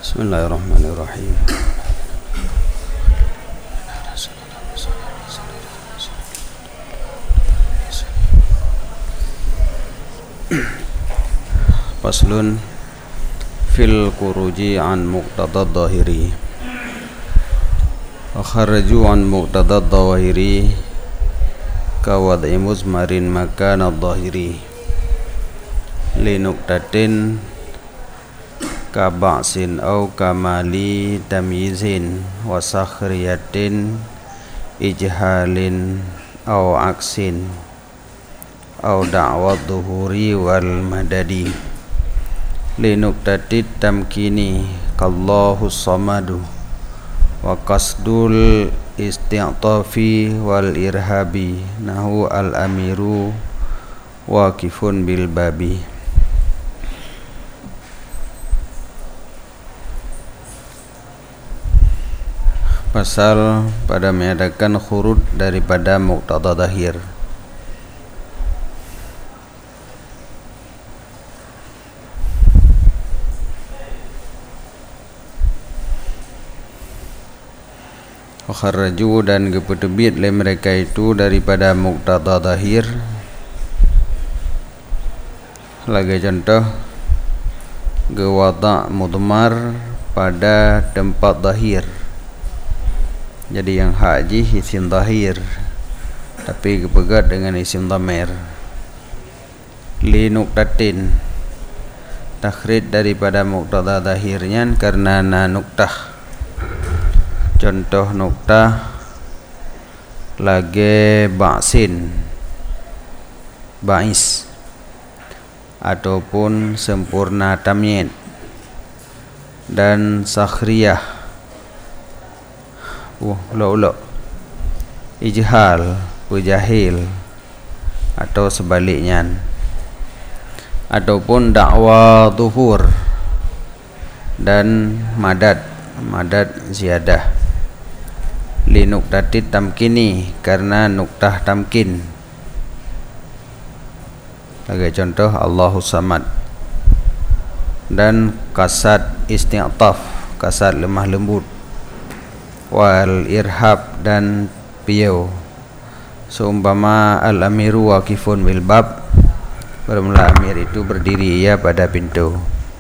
Bismillahirrahmanirrahim. Faslun fil khuruji an muqtadad dhahiri. Wa kharaju an muqtadad dhahiri ka wad'i muzmarin makana dhahiri li nuqtatin ka ba'sin au kamali tamyizin wa sakhriyatin ijhalin au aksin au da'wat dhuhuri wal madadi li nuqtatit tamkini kallahu samadu wa qasdul isti'tafi wal irhabi nahu al amiru waqifun bil babi. Pasal pada mengadakan khurud daripada muqtada zahir. Kharaju dan kepetebit le mereka itu daripada muqtada zahir. Lagi contoh gewata mudmar pada tempat zahir. Jadi yang haji isim zahir tapi kepegat dengan isim dhamir. Li nuqtatin takhrid daripada muqtada zahirnya karena na nuqtah. Contoh nuqtah lagi ba'sin ba'is ataupun sempurna tamyiz dan sakhriyah ulo ijhal wajahil atau sebaliknya ataupun dakwa zuhur dan madad ziyadah li nuqtatit tamkini karena nuqtah tamkin. Lagi contoh Allahu samad dan kasad isti'taf kasad lemah lembut wal irhab dan piau. Seumpama al amiru waqifun bil bab, bermula amir itu berdiri ia pada pintu.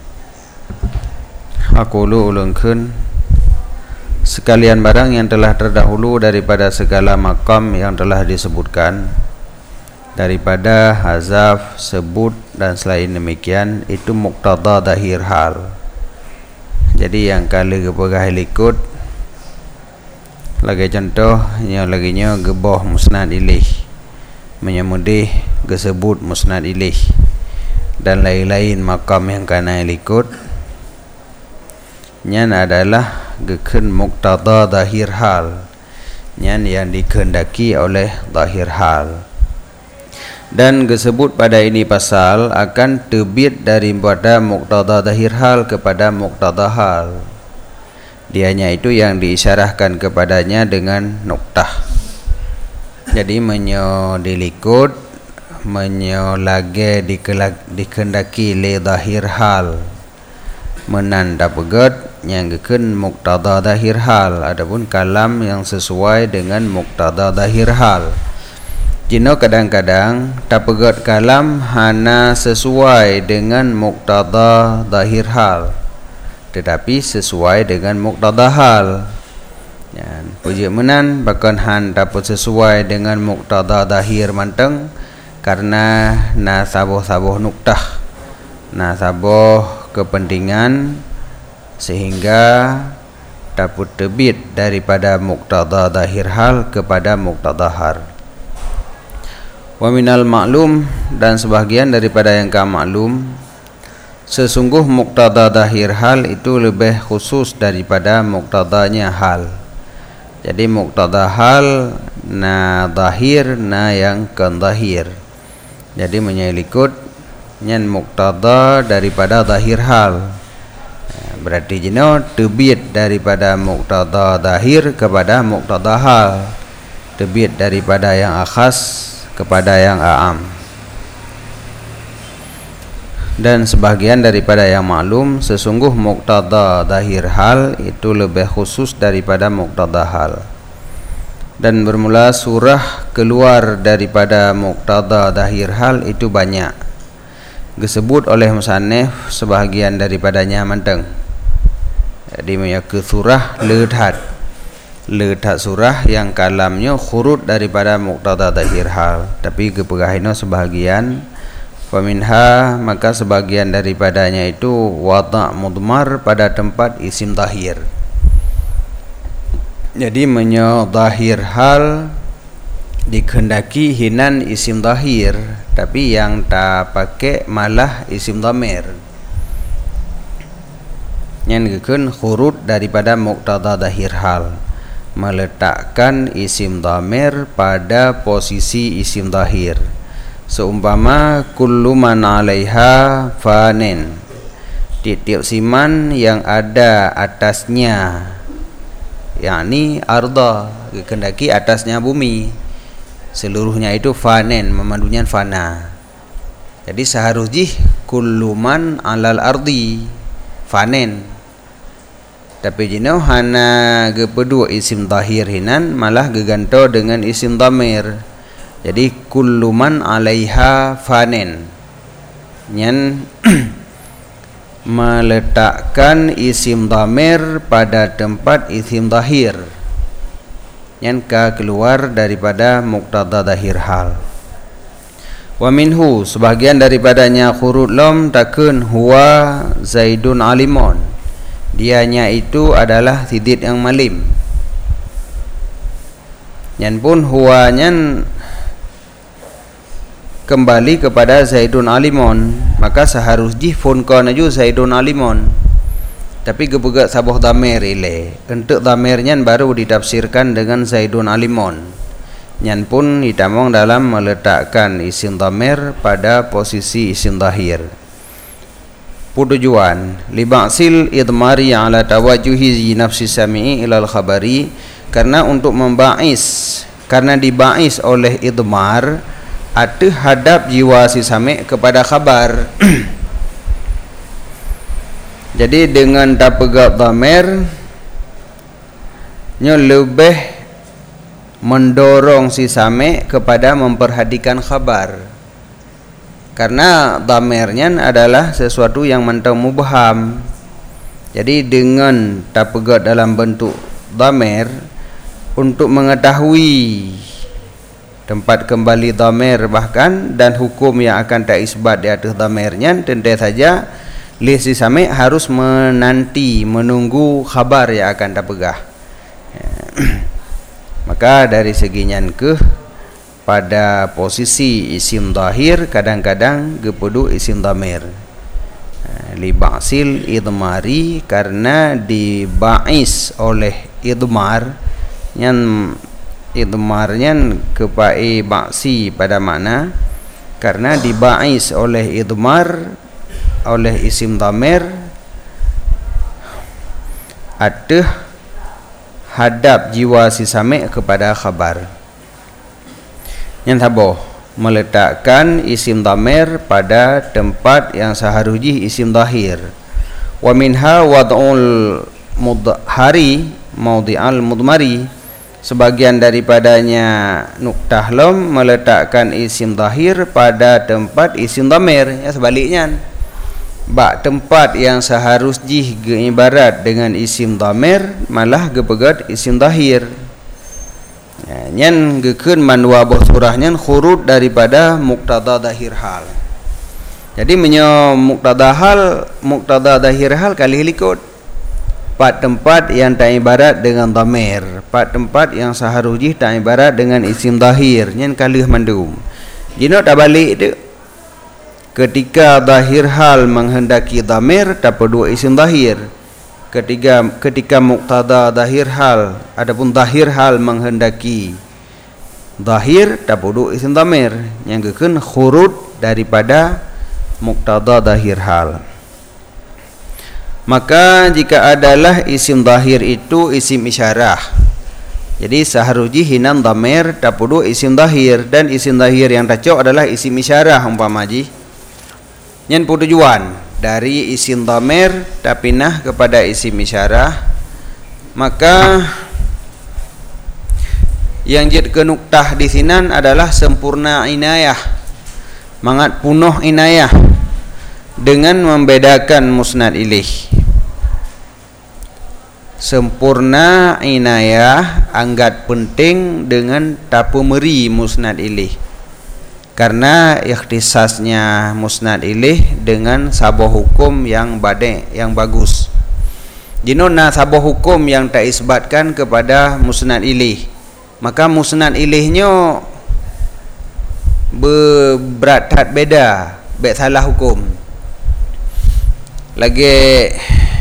Aqulu ulungkeun sekalian barang yang telah terdahulu daripada segala makam yang telah disebutkan daripada hazaf, sebut dan selain demikian itu muqtada zahir hal. Jadi yang kali kepegah likut lagi contoh yang laginya geboh musnad ilaih menyemudih gesebut musnad ilaih dan lain-lain makam yang kana likut nyan adalah geken muqtada zahir hal nyan yang dikehendaki oleh zahir hal. Dan disebut pada ini pasal akan terbit daripada muqtada zahir hal kepada muqtada hal. Dianya itu yang diisyarahkan kepadanya dengan nuqtah. Jadi menyo dilikut menyo lage dikehendaki li zahir hal menanda pegat yang geken muqtada zahir hal adapun kalam yang sesuai dengan muqtada zahir hal. Jino kadang-kadang tapegat kalam hana sesuai dengan muqtada zahir hal tetapi sesuai dengan muqtada hal. Ya, puji menan bahkan han dapat sesuai dengan muqtada zahir manteng karena na saboh nuqtah, na saboh kepentingan sehingga dapat terbit daripada muqtada zahir hal kepada muqtada hal. Wa minal ma'lum dan sebahagian daripada yang ka maklum sesungguh muqtada zahir hal itu lebih khusus daripada muqtadanya hal. Jadi muqtada hal na zahir na yang kan zahir. Jadi menyelikut nyan muqtada daripada zahir hal. Berarti jino terbit daripada muqtada zahir kepada muqtada hal. Terbit daripada yang akhas kepada yang a'am. Dan sebahagian daripada yang maklum, sesungguh muqtada zahir hal itu lebih khusus daripada muqtada hal. Dan bermula surah keluar daripada muqtada zahir hal itu banyak. Disebut oleh musannif sebahagian daripadanya manteng. Jadi ke surah lehat surah yang kalamnya khurut daripada muqtada zahir hal, tapi kepegahino sebahagian. Faminha, maka sebagian daripadanya itu wada' mudmar pada tempat isim zahir. Jadi zahir hal dikehendaki hinan isim zahir, tapi yang tak pakai malah isim dhamir. Yang dikeun khurut daripada muqtada zahir hal, meletakkan isim dhamir pada posisi isim zahir. Seumpama kullu man 'alaiha fanin, tiap siman yang ada atasnya, yakni arda, dikehendaki atasnya bumi, seluruhnya itu fanin, memandunya fana. Jadi seharusnya kullu man 'alal ardi fanin, tapi jino hana gepedua isim zahir hinan malah geganto dengan isim dhamir. Jadi kullu man 'alaiha fanin, nyen meletakkan isim dhamir pada tempat isim zahir, nyen keluar daripada muqtada zahir hal. Wa minhu, sebahagian daripadanya khurut lam takun huwa zaidun alimun, dianya itu adalah sidid yang malim. Nyen pun huwa nyen kembali kepada zaidun alimun, maka seharusnya funkan aju zaidun alimun, tapi gepegat sabuh dhamir ile. Untuk dhamirnya baru ditafsirkan dengan zaidun alimun. Nyan pun ditamong dalam meletakkan isim dhamir pada posisi isim zahir. Tujuan li ba'sil idmari ala tawajuhi nafsi sami'i ilal khabari, karena untuk memba'is, karena diba'is oleh idmar ada hadap jiwa si sami' kepada khabar. Jadi dengan tapegap dhamir nya lebih mendorong si sami' kepada memperhatikan khabar, karena dhamirnya adalah sesuatu yang mentang mubham. Jadi dengan tapegap dalam bentuk dhamir, untuk mengetahui tempat kembali dhamir bahkan dan hukum yang akan tak isbat di atas dhamirnya, tentu saja si sami' harus menunggu khabar yang akan tapegah. Maka dari seginya pada posisi isim zahir kadang-kadang gepedu isim dhamir. Li ba'sil idmari, karena diba'is oleh idmar, yang idmarnya kepai ba'si pada makna, karena diba'is oleh idmar oleh isim dhamir ada hadap jiwa si sami' kepada khabar. Yang taboh meletakkan isim dhamir pada tempat yang seharusnya isim zahir. Wa minha wad'ul mudhari mawdi'al mudmari, sebagian daripadanya nuktah lam meletakkan isim zahir pada tempat isim dhamir. Ya, sebaliknya bak tempat yang seharusnya ibarat dengan isim dhamir malah gepegat isim zahir. Ya, nyen gekeun manwa boh surahnya khurut daripada muqtada zahir hal. Jadi muqtada zahir hal kali likut empat tempat yang tak ibarat dengan dhamir, empat tempat yang seharusnya tak ibarat dengan isim zahir, nyen kalih mandum. Jino tak balik tu, ketika zahir hal menghendaki dhamir tak perlu isim zahir. Ketika muqtada zahir hal, adapun zahir hal menghendaki zahir tak perlu isim dhamir, yang gekeun khurut daripada muqtada zahir hal. Maka jika adalah isim zahir itu isim isyarah, jadi seharusnya hinan dhamir tak perlu isim zahir, dan isim zahir yang tacok adalah isim isyarah umpama ji. Nyen tujuan dari isim dhamir tapinah kepada isim isyarah, maka yang jid ke nuktah di sinan adalah sempurna inayah, mangat punuh inayah dengan membedakan musnad ilaih. Sempurna inayah anggat penting dengan tapumeri musnad ilaih, karena ikhtisasnya musnad ilaih dengan sabah hukum yang badai, yang bagus. Jinona sabah hukum yang tak isbatkan kepada musnad ilaih, maka musnad ilaihnya berat beda, salah hukum. Lagi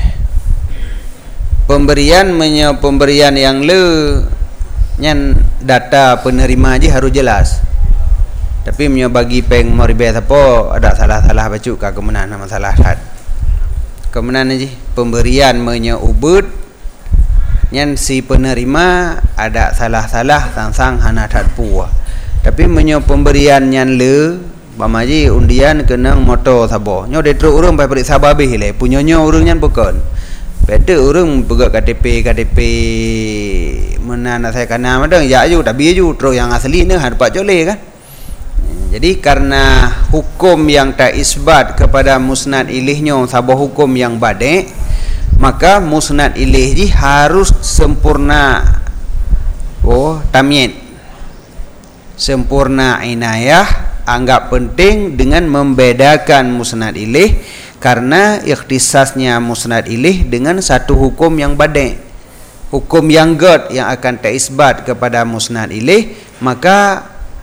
pemberian yang nyan data penerima aja harus jelas. Tapi bagi peng moribet apa ada salah-salah baca ka kemenan masalah had. Kemenan aja pemberian ubud nyan si penerima ada salah-salah sang hana had puah. Tapi pemberian nyan bamaji undian kenang moto sabo. Nyo detro urang pai periksa babeh le. Punyonyo urang nyan bukan. Beda urang pegak KTP menana saya kana madang ya ju tapi ju tro yang asli ne hadpat jole kan. Jadi karena hukum yang tak isbat kepada musnad ilaihnya sabah hukum yang badai, maka musnad ilaih harus sempurna tamyiz, sempurna inayah, anggap penting dengan membedakan musnad ilaih, karena ikhtisasnya musnad ilaih dengan satu hukum yang badai, hukum yang gad yang akan tak isbat kepada musnad ilaih, maka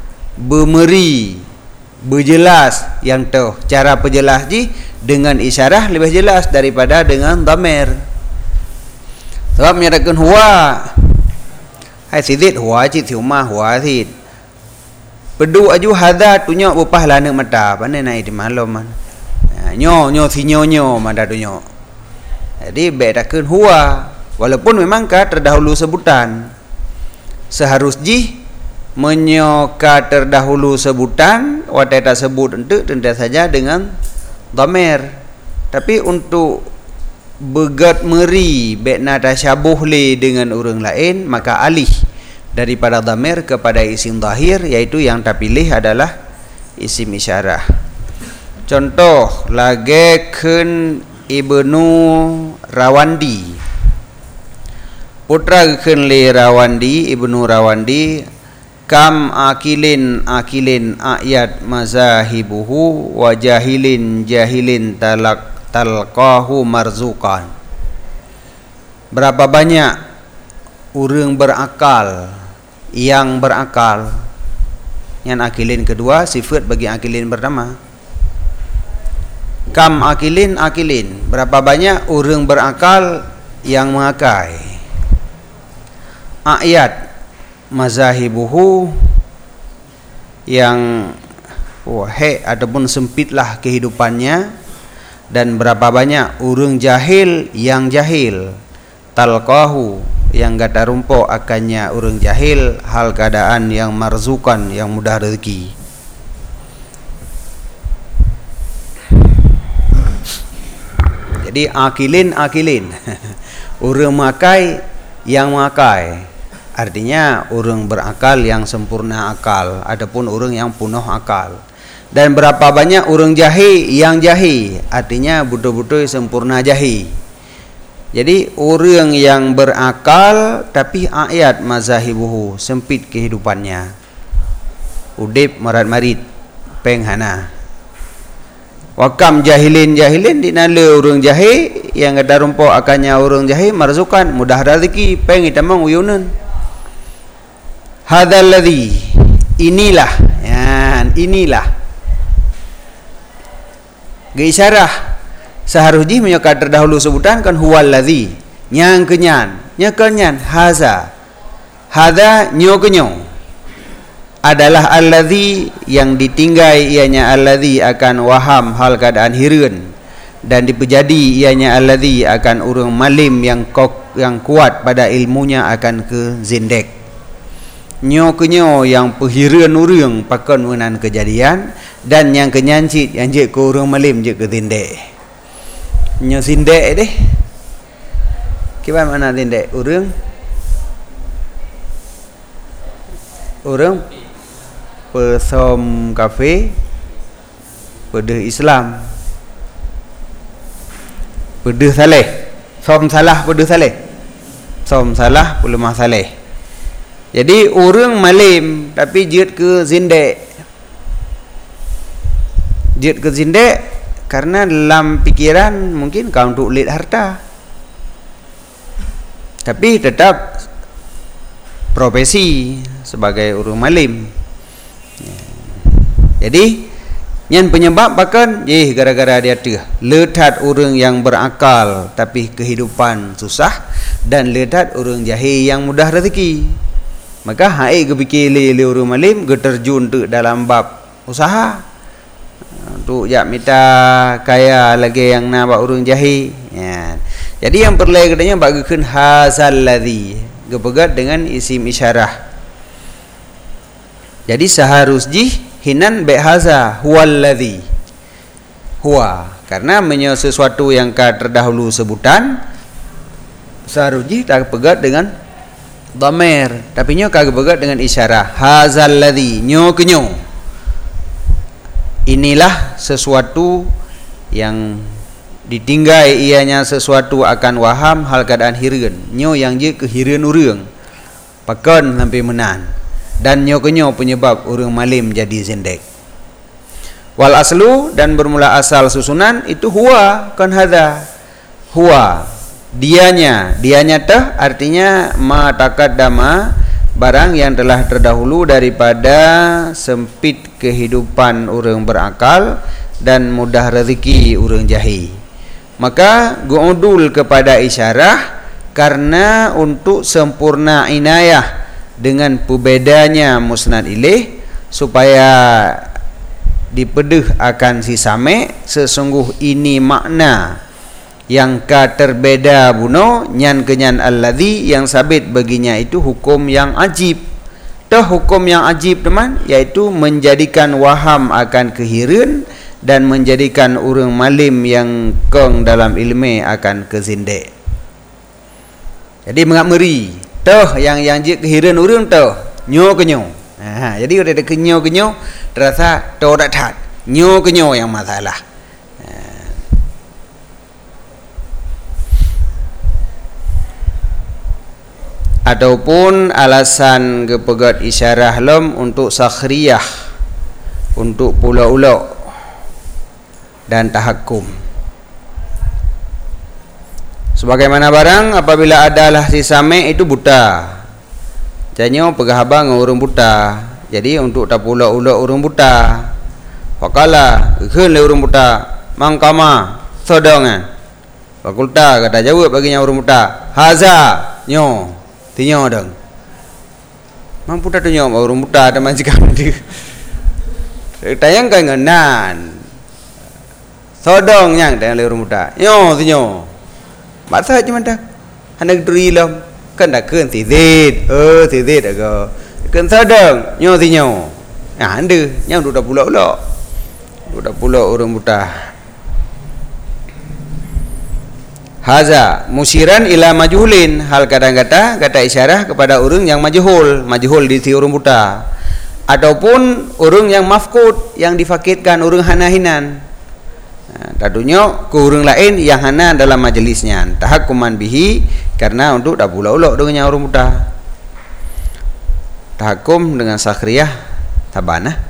berjelas yang tahu cara perjelas dengan isyarah lebih jelas daripada dengan dhamir. Sebab menyatakan huwa hai sidit huwa cik siumah huwa sid pedu aju hadha tunyo upah lana mata pandai naik di malam man nyo sinyo mada tunyo. Jadi bedakan huwa walaupun memang ka terdahulu sebutan seharus menyoka terdahulu sebutan wateta sebut untuk tentu saja dengan dhamir. Tapi untuk begat meri bekna tasyabuh le dengan orang lain, maka alih daripada dhamir kepada isim zahir, yaitu yang terpilih adalah isim isyarah. Contoh lagekeun Ibnu Rawandi, putra keun le Rawandi, Ibnu Rawandi, kam akilin ayat mazahibuhu wa jahilin talqahu marzuqan. Berapa banyak orang berakal yang berakal. Yang akilin kedua sifat bagi akilin pertama. Kam akilin, berapa banyak orang berakal yang mengakai. Ayat mazahibuhu yang ataupun sempitlah kehidupannya, dan berapa banyak orang jahil yang jahil, talqahu yang gata rumpuk akannya orang jahil, hal keadaan yang marzukan yang mudah rezeki. Jadi akilin orang makai yang makai, artinya orang berakal yang sempurna akal, adapun orang yang penuh akal. Dan berapa banyak orang jahil yang jahil, artinya betul-betul sempurna jahil. Jadi orang yang berakal tapi ayat mazahibuhu, sempit kehidupannya, udip marat-marit penghana. Wakam jahilin dinala orang jahil yang ada rumpuk akannya orang jahil marzukan, mudah rezeki peng itamang uyunan. Hadzal ladzi, inilah geisyarah seharusnya menyokar terdahulu sebutan kan huwal ladzi, nyang kenyan haza nyo kenyo adalah alladzi yang ditinggai ianya alladzi akan waham hal keadaan hireun, dan dipejadi ianya alladzi akan urang malim yang kuat pada ilmunya akan ke zindek. nyo kenyo yang perhiran urang pakon menan kejadian, dan yang kenyancit yang je ke urang malim je ke tindek. Nyo sindek deh. Kiban mana tindek urang? Urang pesom kafe pada Islam. Pada saleh. Som salah pada saleh. Som salah lemah saleh. Jadi orang malim tapi jid ke zindek. Jid ke zindek karena dalam pikiran mungkin kau untuk lihat harta. Tapi tetap profesi sebagai orang malim. Jadi yang penyebab bahkan gara-gara dia tu letat orang yang berakal tapi kehidupan susah, dan letat orang jahil yang mudah rezeki. Maka hai ke fikir le orang malim ke terjun tu dalam bab usaha untuk jak minta kaya lagi yang nak buat orang jahil. Ya. Jadi yang perlu katanya bagikan hazal ladzi kepegat dengan isim isyarah. Jadi seharusnya hinan be haza huwal ladzi. Huwa karena sesuatu yang terdahulu sebutan seharusnya tak pegat dengan dhamir, tapi nyo kagak begat dengan isyarah. Hazal ladzi, nyo kenyo. Inilah sesuatu yang ditinggai ianya sesuatu akan waham hal keadaan hireun. Nyo yang je kehireun urang. Pakon sampai menan. Dan nyo kenyo penyebab urang malim jadi zindek. Wal aslu, dan bermula asal susunan itu huwa kan hadza. Huwa dianya tah artinya ma taqaddama, barang yang telah terdahulu daripada sempit kehidupan orang berakal dan mudah rezeki orang jahil. Maka gu'udul kepada isyarah karena untuk sempurna inayah dengan pembedanya musnad ilaih, supaya dipedeh akan si same sesungguh ini makna yang terbeda buno nyan kenyan alladzi yang sabit baginya itu hukum yang ajib. Dah hukum yang ajib teman, yaitu menjadikan waham akan kehireun dan menjadikan orang malim yang kong dalam ilmu akan kezindek. Jadi mengat meri toh yang je kehireun urang toh nyo kenyo. Jadi udah kenyo terasa toh dak that nyo kenyo yang masalah. Ataupun alasan kepegat isyarah lam untuk sakhriyah, untuk pula-ula dan tahakum. Sebagaimana barang apabila adalah si same itu buta, janyo pegahaba dengan orang buta. Jadi untuk tak pula-ula orang buta, fakala keun le orang buta mangkama sodongan. Fakulta kata jawab baginya orang buta, haza nyo tinyo dong. Mampu tak tunyo orang buta ada majikan dia. Tayang kan ngenan. Sodong yang dengan orang buta. Nyo tinyo. Masa cuma dah. Hendak durilam kan dah keun tizid. Tizid aga. Keun sodong nyo tinyo. Nah anda yang dah pula-pula. Dah pula orang buta. Haza musiran ila majhulin, hal kadang-kata kata isyarah kepada orang yang majhul di si orang buta, ataupun orang yang mafqud yang difakitkan orang hanahinan. Tentunya ke orang lain yang hana dalam majelisnya tahakuman bihi, karena untuk dah pula-ula dengan orang buta. Tahakum dengan sakhriyah tabanah.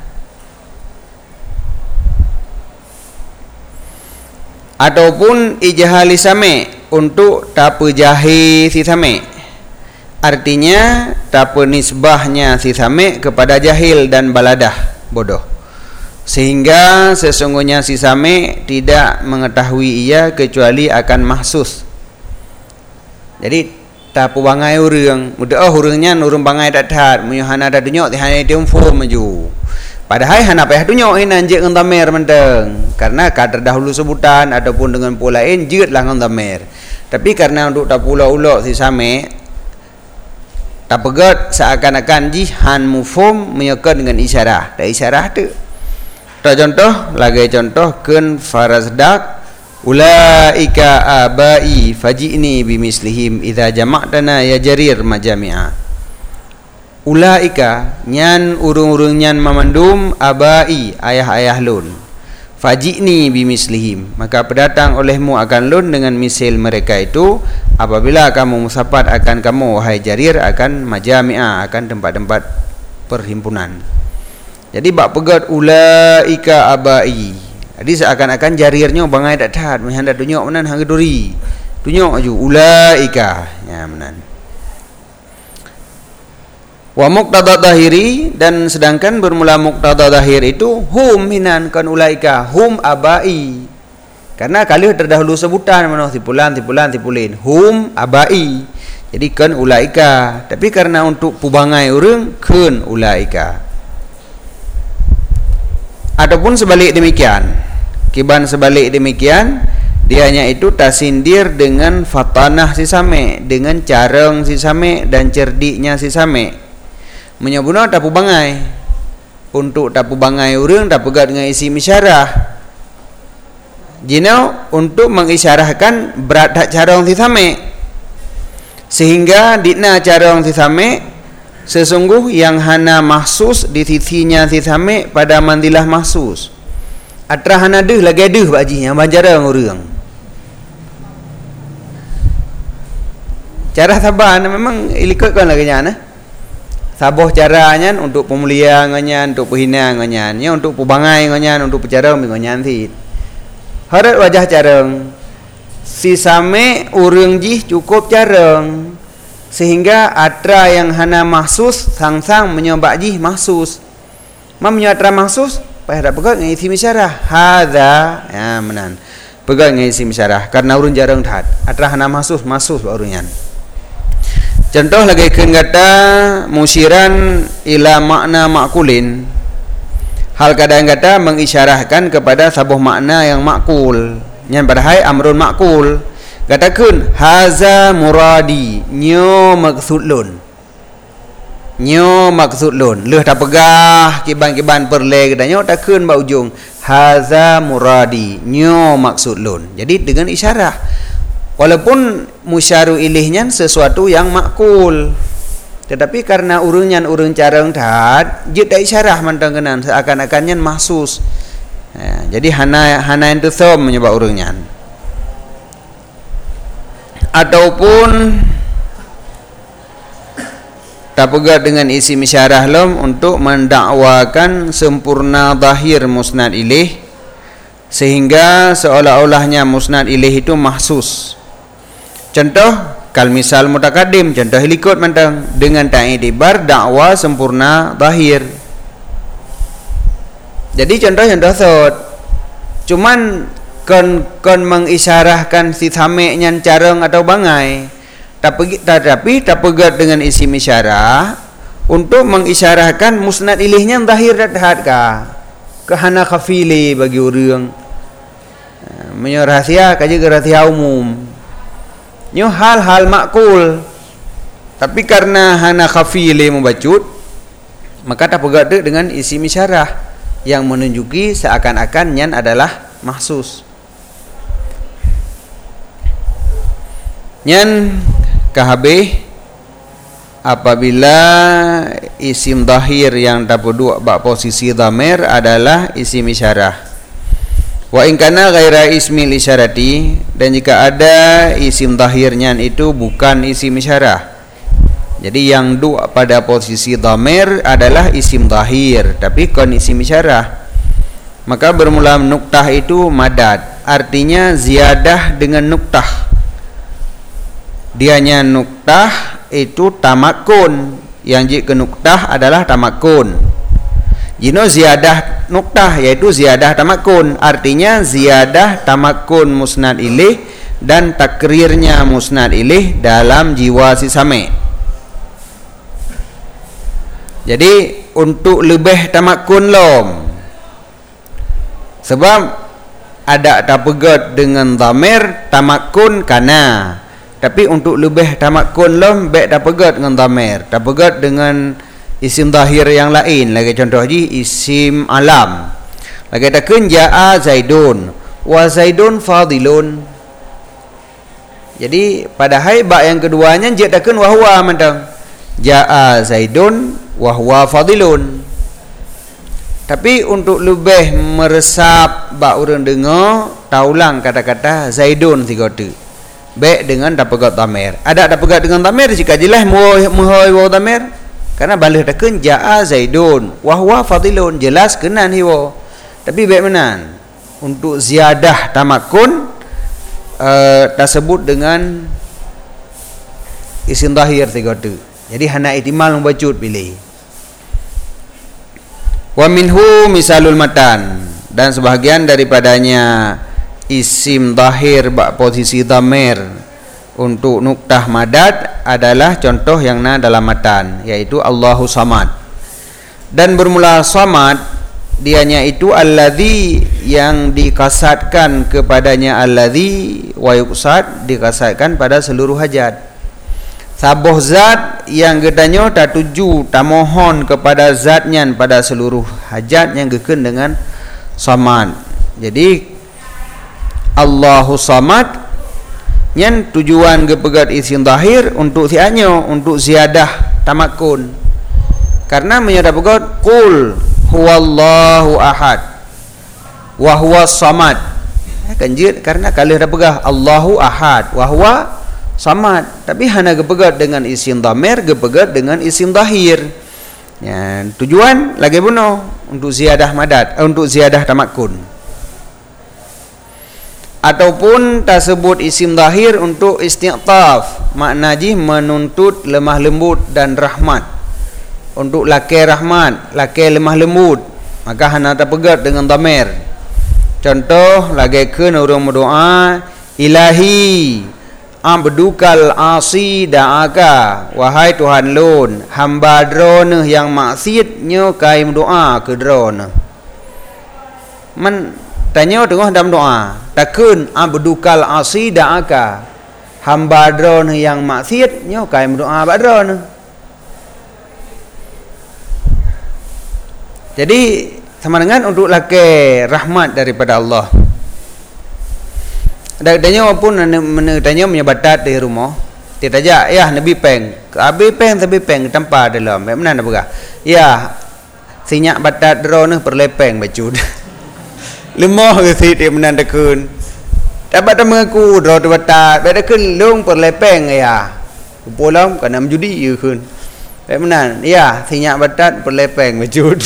Ataupun ijhali same, untuk tape jahi si same, artinya tape nisbahnya si same kepada jahil dan baladah bodoh, sehingga sesungguhnya si same tidak mengetahui ia kecuali akan mahsus. Jadi tape bangai urang mudah urangnya urang bangai dak that muyohana dak dunyok tihane tiumfo maju. Padahal hana payah dunyok hinan je ngantamer menteng, karena kadar dahulu sebutan ataupun dengan pola lain jeutlah ngantamer. Tapi karena untuk tak pula-ula si same tak pegat seakan-akan jihan mufhum menyokong dengan isyarah. Tak isyarah tu. Contoh lagi contoh kun farazdak ulaika abai faji'ni bimislihim idza jama'tana ya jarir majami'a. Ulaika nyan urung-urung nyan mamandum abai ayah-ayah lun. Faji'ni bimislihim, maka berdatang olehmu akan lun dengan misil mereka itu apabila kamu musafat akan kamu wahai jarir akan majami'a, akan tempat-tempat perhimpunan. Jadi bak pegat ulaika abai. Jadi seakan-akan jarirnya bangai tak tahat menghendak tunjuk menan hang duri. Tunjuk aju ulaika. Ya menan. Wa muqtada zahiri, dan sedangkan bermula muqtada zahir itu hum minan kan ulaika hum abai. Karena kali terdahulu sebutan mana tipulin hum abai. Jadi kan ulaika, tapi karena untuk pubangai urang kun ulaika. Ataupun sebalik demikian, kiban sebalik demikian, dianya itu tasindir dengan fatanah si same, dengan careng si same dan cerdiknya si same. Menyebutnya tapu bangai. Untuk tapu bangai urang tapu pegat dengan isi isyarah. Jina untuk mengisyarahkan berat hak careng si same. Sehingga dina careng si same sesungguh yang hana mahsus di sisinya si same pada mandilah mahsus. Atra hana deh lagi deh baji yang banjara orang. Cara sabar memang ilikutkan lagi nya. Saboh caranya untuk pemulia nganyan, untuk penghina nganyan, nya untuk pubangai nganyan, untuk pecareng nganyan ti. Harat wajah careng. Si same urang jih cukup careng. Sehingga atra yang hana mahsus sang-sang menyobak jih mahsus. Mamnya atra mahsus payah dak pegat dengan isi isyarah. Hadza ya menan. Pegat dengan isi isyarah karena urun jarang tahat. Atra hana mahsus urunyan. Contoh lagi keun kata musyiran ila makna makulin. Hal kadang kata mengisyarahkan kepada sabuh makna yang makul. Yang berhai amrun makul. Katakan haza muradi nyo maksud lun. Nyo maksud lun. Leh tak pegah kiban-kiban perle katanya takun ba ujung haza muradi nyo maksud lun. Jadi dengan isyarah. Walaupun musyaru ilihnya sesuatu yang makul. Tetapi karena urunyan urun careng tahat, jid dak isyarah mantang kenan seakan-akannya mahsus. Ya, jadi hana itu som menyebab urunyan. Ataupun tak pegat dengan isi isyarah lom untuk mendakwakan sempurna zahir musnad ilaih sehingga seolah-olahnya musnad ilaih itu mahsus. Contoh kal misal mutaqaddim, contoh likut mantang dengan ta'itibar dakwa sempurna zahir. Jadi contoh sot. Cuman kon mengisyarahkan si same nyan careng atau bangai, tapi tak pegat dengan isi isyarah untuk mengisyarahkan musnad ilihnya zahir dat kehana khafili bagi urang menyarahasia kaji ke rahasia umum nyo hal-hal makul, tapi karena hana khafili membacut maka tak pegat dengan isi isyarah yang menunjuki seakan-akan nyan adalah mahsus. Nyan KHB apabila isim zahir yang dapat bak posisi dhamir adalah isim isyarah. Wa in kana ghaira ismil isyarati, dan jika ada isim zahirnya itu bukan isim isyarah. Jadi yang pada posisi dhamir adalah isim zahir tapi kon isim isyarah. Maka bermula nuktah itu madad, artinya ziyadah dengan nuktah. Dianya nuktah itu tamakun, yang jik ke nuktah adalah tamakun. Jino ziyadah nuktah yaitu ziyadah tamakun, artinya ziyadah tamakun musnad ilaih dan takrirnya musnad ilaih dalam jiwa si same. Jadi untuk lebih tamakun lom, sebab ada tak pegat dengan dhamir tamakun kana. Tapi untuk lebih tamakun lom baik dah pegat dengan dhamir, dah pegat dengan isim zahir yang lain. Lagi contoh ji isim alam. Lagi takun jaa Zaidun wa Zaidun fadilun. Jadi pada hai ba yang keduanya je takun wa huwa mentang. Jaa Zaidun wa huwa fadilun. Tapi untuk lebih meresap ba urang dengar, taulang kata-kata Zaidun tiga tu. Baik dengan dapat dhamir. Ada dapat dengan dhamir jika jelas muhoi wa dhamir. Karena balik takun jaa Zaidun wa huwa fadilun, jelas kenan hiwa. Tapi baik menan untuk ziyadah tamakun tersebut dengan isim zahir tiga tu. Jadi hana ihtimal membacut pilih. Wa minhu misalul matan, dan sebahagian daripadanya isim zahir bak posisi dhamir untuk nuktah madad adalah contoh yang dalam matan, yaitu Allahu samad. Dan bermula samad dianya itu alladzi yang dikasatkan kepadanya, alladzi wa yuqsad dikasatkan pada seluruh hajat. Sabuh zat yang gedanya tak tuju, tak mohon kepada zatnya pada seluruh hajat yang geken dengan samad. Jadi Allahu samad yang tujuan gepegat isim zahir untuk sianya, untuk ziyadah tamakun. Karena menyadap pegat qul huwallahu ahad wa huwa samad. Kanjit karena kalau dah pegah Allahu ahad wa huwa samad, tapi hana gepegat dengan isim dhamir, gepegat dengan isim zahir. Ya, tujuan lagi bunuh untuk ziyadah madad, untuk ziyadah tamakun. Ataupun tersebut isim zahir untuk isti'taf, makna ji menuntut lemah lembut dan rahmat. Untuk laki rahmat, laki lemah lembut, maka hana terpegat dengan dhamir. Contoh lagi ke orang berdoa, ilahi abdukal asi da'aka, wahai Tuhan lun, hamba drone yang maksiatnya kai doa ke drone. Man tanya tengah dalam doa, takun abdukal asi da'aka, hamba drone yang maksiatnya kai doa ba drone. Jadi sama dengan untuk laki rahmat daripada Allah. Tanya pun tanya menyebatat di rumah. Dia tanya, ya Nabi peng. Abi peng tapi peng tanpa dalam. Mana nak berah? Ya, sinyak batat drone perlepeng bacud. Lemah ke si dia menandakun. Dapat mengaku drone batat. Badakun long perlepeng ya. Pulang kena menjudi ya kun. Mana? Ya, sinyak batat perlepeng bacud.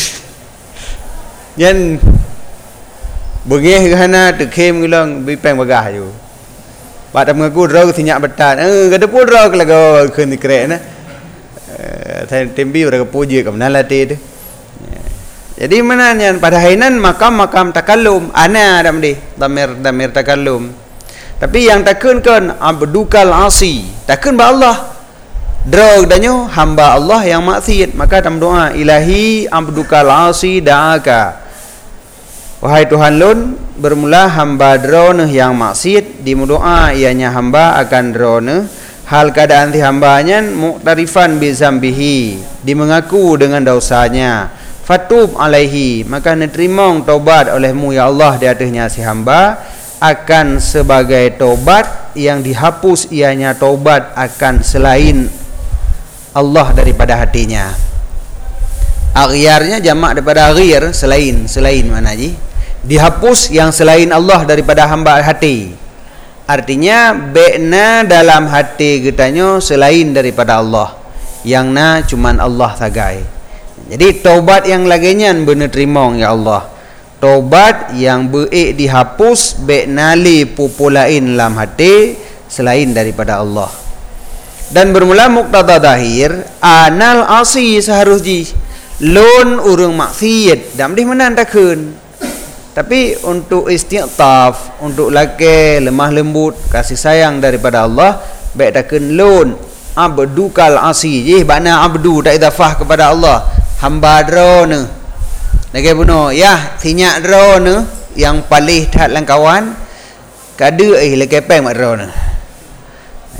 Yan bengih kerana terkem gilang bipeng bagah ju. Pada mengaku draw sinyak betat. Kada pun draw kelaga keun dikrek na. Saya tembi ora puji ke menala te tu. Jadi mana yang pada hainan makam takallum ana ada mesti damir takallum. Tapi yang takun kan abdukal asi. Takun ba Allah. Draw danyo hamba Allah yang maksiat, maka dalam doa ilahi abdukal asi da'aka. Wahai Tuhan lun, bermula hamba drone yang maksiat, di doa ianya hamba akan drone hal keadaan si hambanya muqtarifan bi zambihi, dimengaku dengan dosanya, fatub alaihi, maka neterimong taubat olehmu ya Allah di atasnya si hamba, akan sebagai taubat yang dihapus ianya taubat akan selain Allah daripada hatinya. Aghyarnya jamak daripada aghir, selain mana ji? Dihapus yang selain Allah daripada hamba hati. Artinya be'na dalam hati kitanya selain daripada Allah, yang na cuman Allah sagai. Jadi taubat yang laginya benar terimong ya Allah. Taubat yang be'ik dihapus be'na li pupulain dalam hati selain daripada Allah. Dan bermula muqtada zahir anal asi seharusnya lun urang maksiat dan di mana takun. Tapi untuk istiqtaf, untuk laki lemah lembut, kasih sayang daripada Allah, baik takun lun abdukal asi. Jih makna abdu tak idafah kepada Allah. Hamba drone. Lagi bunuh, ya sinyak drone yang paling tat langkawan. Kada lagi peng mak drone.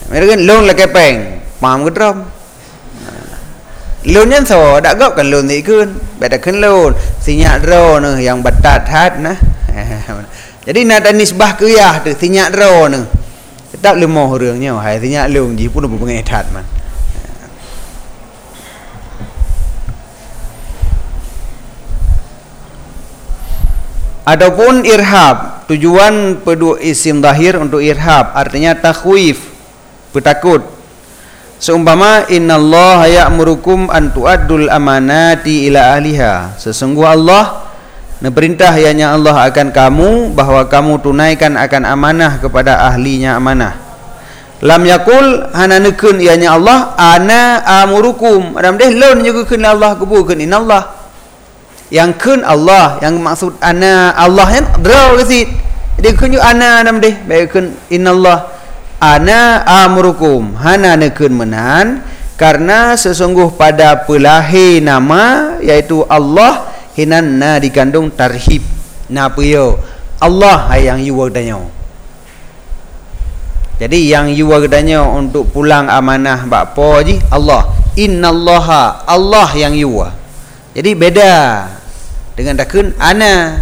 mereka lon la kepeng pam gedrom lon nyan so dak gop kan lon ti kun beda kun lon sinyak dro ne yang batat hat nah jadi nak nisbah kiyah tu sinyak dro ne tak lemoh reungnya hai sinyak lon ji pun pengai that man adapun irhab tujuan pedua isim zahir untuk irhab artinya takhwif petakut seumpama innallaha ya'murukum an tu'addul amanati ila ahliha sesungguh Allah perintah ianya Allah akan kamu bahwa kamu tunaikan akan amanah kepada ahlinya amanah lam yakul hana nekeun ianya Allah ana amurukum adam deh lon juga keun Allah kubukeun inallah yang kun Allah yang maksud ana Allah kan draw kesit dia kun ju ana nam deh baik kun inallah ana amurukum hana nekeun menan karena sesungguh pada pelahir nama yaitu Allah hinanna dikandung tarhib napa yo Allah yang yuwa danyo jadi yang yuwa danyo untuk pulang amanah bakpo ji Allah innallaha Allah yang yuwa jadi beda dengan takun ana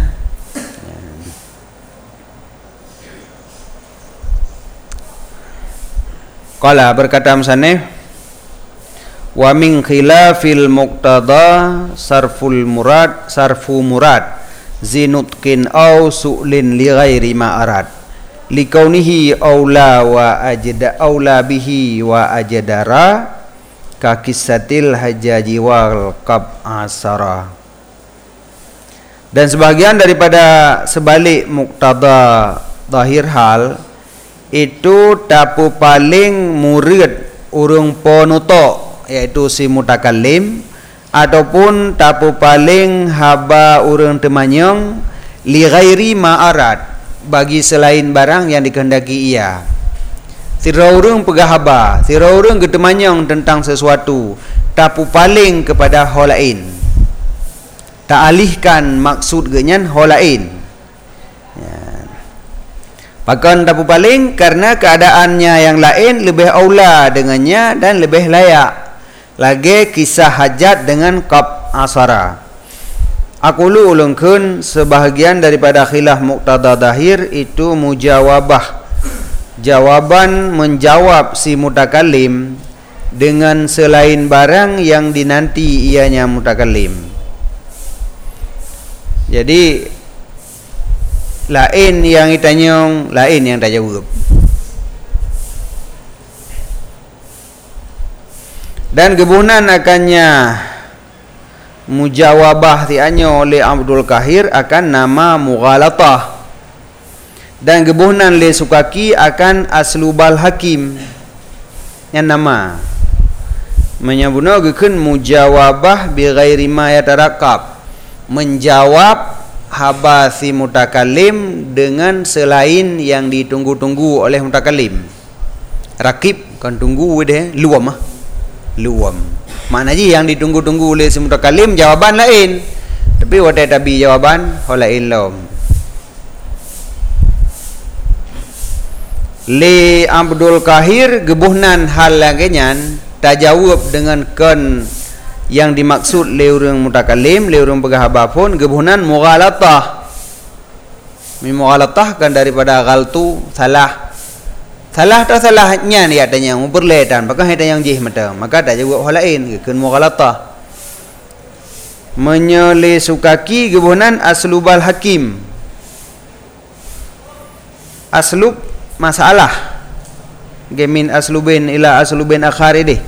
qala berkata musannif wa min khilafil muqtada sarfu murad zinutkin au su'lin li ghairi ma arad likaunihi aula wa ajda aula bihi wa ajdara ka kissatil hajaji wal qab asara dan sebahagian daripada sebalik muqtada zahir hal itu tapu paling murid urung ponuto yaitu si mutakallim ataupun tapu paling haba urung temanyong li ghairi ma'arad bagi selain barang yang dikehendaki ia sira urung pegahaba sira urung getemanyong tentang sesuatu tapu paling kepada hal lain tak alihkan maksud genyan hal lain bahkan tapu paling karena keadaannya yang lain lebih aula dengannya dan lebih layak lagi kisah hajat dengan qab asara aqulu ulungkeun sebahagian daripada khilaf muqtada zahir itu mujawabah jawaban menjawab si mutakallim dengan selain barang yang dinanti ianya mutakallim jadi lain yang ditanyong lain yang tak jawab dan kebunan akannya mujawabah tianyo oleh Abdul Kahir akan nama mughalatah dan kebunan le Sukaki akan aslubal hakim yang nama menyebutna gekeun mujawabah bi ghairi ma yatarakab menjawab haba si mutakallim dengan selain yang ditunggu-tunggu oleh mutakallim rakib kan tunggu deh luam maknanya yang ditunggu-tunggu oleh si mutakallim jawaban lain tapi wada tabi jawaban lain lom li Abdul Kahir gebuhnan hal lagenyan tajawab dengan kan yang dimaksud le urang mutakallim le urang pegahaba pun gebuhnan mughalatah mughalatah kan daripada ghaltu salah atau salahnya ni adanya berletan maka ada yang jih mata maka tak jawab hal lain keun mughalatah menyele Sukaki gebuhnan aslubal hakim aslub masalah gemin aslubin ila aslubin akhari deh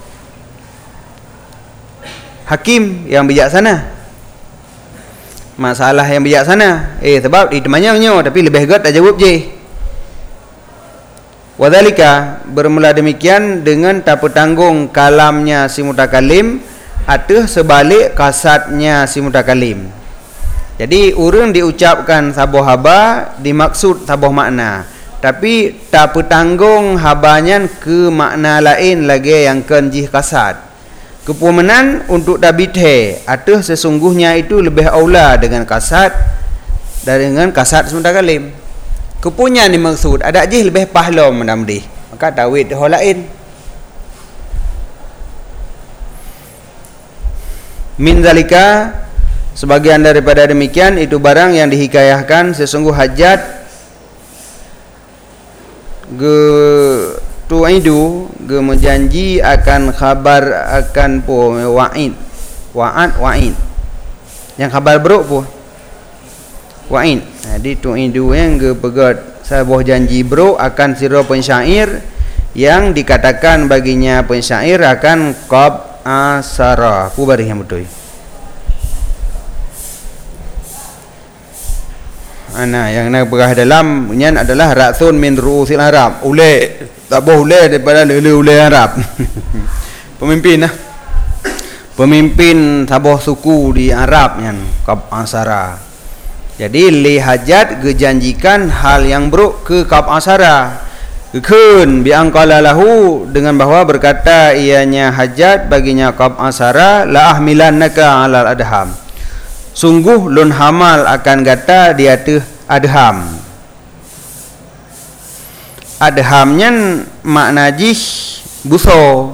hakim yang bijaksana masalah yang bijaksana sebab ditemanyangnya tapi lebih gat tak jawab je wadhalika bermula demikian dengan tak petanggung kalamnya si mutakallim atau sebalik kasatnya si mutakallim jadi urang diucapkan sabuh haba dimaksud sabuh makna tapi tak petanggung habanya ke makna lain lagi yang kenjih kasat kepumenan untuk dabithe atau sesungguhnya itu lebih aula dengan kasat dan dengan kasat mutakallim kepunya ni maksud ada je lebih pahlom menamdi maka tawid hal lain. Min zalika, sebagian daripada demikian itu barang yang dihikayahkan sesungguh hajat ge tu'idu ge menjanji akan khabar akan po wa'id yang khabar buruk po wa'id. Jadi tu'idu yang ge pegat sebuah janji buruk akan sira pensyair yang dikatakan baginya pensyair akan qab asara. Ku bari yang betul. Ana yang nak berah dalam nyan adalah ra'sun min ru'usil Arab. Ule tak boleh ule daripada ule Arab. Pemimpin lah. Pemimpin sebuah suku di Arab nyan qab asara. Jadi li hajat gejanjikan hal yang buruk ke qab asara. Gekun biangqala lahu, dengan bahawa berkata ianya hajat baginya qab asara, la ahmilannaka alal adham, sungguh lun hamal akan gata di atas adham. Adhamnya makna jih buso,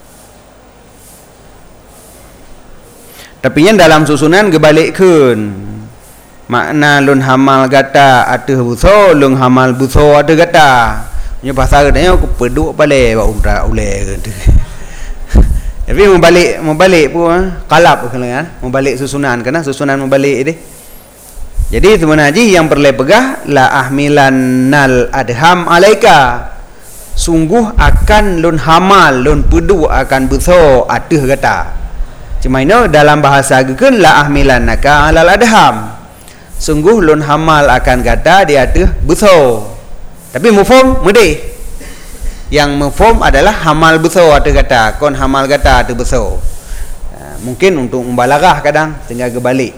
tapi yang dalam susunan gebalikkan makna lun hamal gata atas buso, lun hamal buso atas gata. Punya bahasa katanya aku peduk balik buat umrah ule gitu. Tapi membalik pun kalap kan, membalik susunan kena susunan membalik ini. Jadi sebenarnya yang perlu pegah la ahmilannal adham alaika, sungguh akan lun hamal lun peduk akan beso atas kata. Cuma ini dalam bahasa gekan la ahmilannaka alal adham, sungguh lun hamal akan kata di atas beso. Tapi mufhum mudih. Yang mufhum adalah hamal besar atau kata, kon hamal kata atau besar. Mungkin untuk membalarah kadang tinggal kebalik.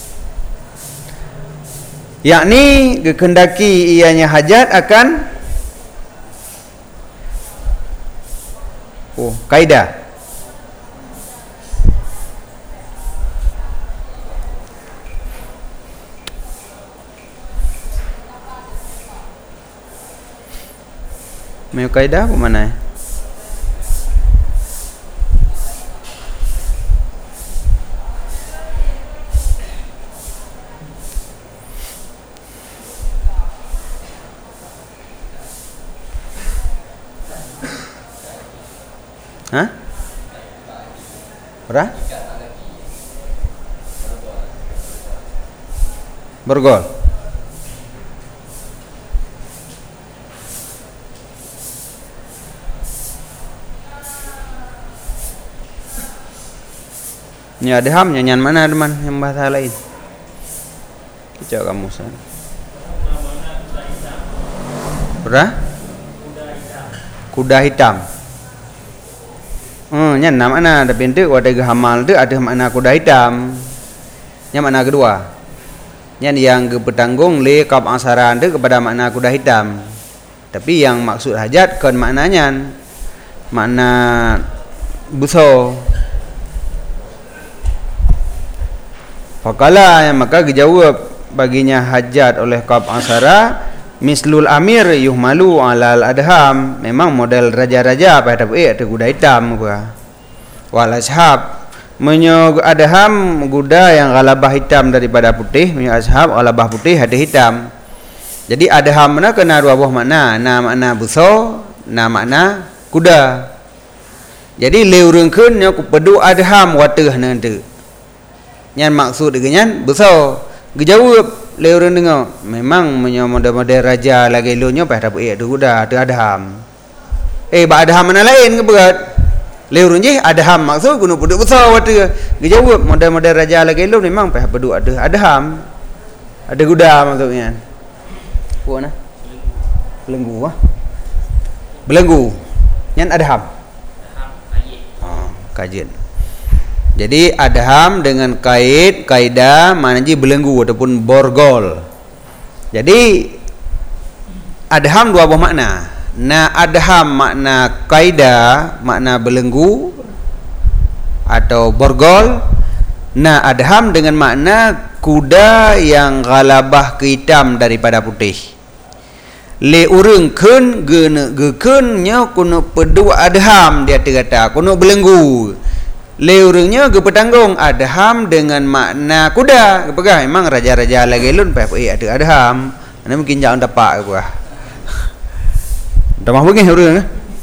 Yakni kehendaki ianya hajat akan kaidah. Mau kaidah apa mana? Hah? Berah? Bergol. Ni ada ham nyanyian mana teman yang bahasa lain? Kicau kamu sana. Berah? Kuda hitam. Nyan nama mana ada pintu ada hamal tu ada makna kuda hitam. Yang makna kedua. Nyan yang bertanggung le qab asaran tu kepada makna kuda hitam. Tapi yang maksud hajat kan maknanya makna buso. Faqala, maka dijawab baginya hajat oleh qab asara, mislul amir yuhmalu alal adham, memang model raja-raja pada atau kuda hitam apa. Wal ashab menyo adham kuda yang galabah hitam daripada putih, menyo ashab galabah putih ada hitam. Jadi adham mana kena dua buah makna, na makna buso, na makna kuda. Jadi leurengkeun nya ku pedu adham wateuh nanti. Yang maksud dengan besar dijawab leurun dengar memang model-model raja lagi lunya pada apa tu kuda tu adham. Ba adham mana lain ke berat leurun je adham maksud guna peduk besar waktu dijawab model-model raja lagi lu memang pada peduk ada adham ada kuda maksudnya apa nah belenggu belenggu yang adham kajian. Jadi adham dengan kait, kaidah maknanya belenggu ataupun borgol. Jadi adham dua buah makna. Na adham makna kaidah, makna belenggu atau borgol. Na adham dengan makna kuda yang galabah ke hitam daripada putih. le urang keun gekeun nya kuno pedua adham dia kata kuno belenggu le urangnya ge petanggung adham dengan makna kuda kepegah memang raja-raja lagi lun pa ada adham ana mungkin jangan dapat gua dah mah begini urang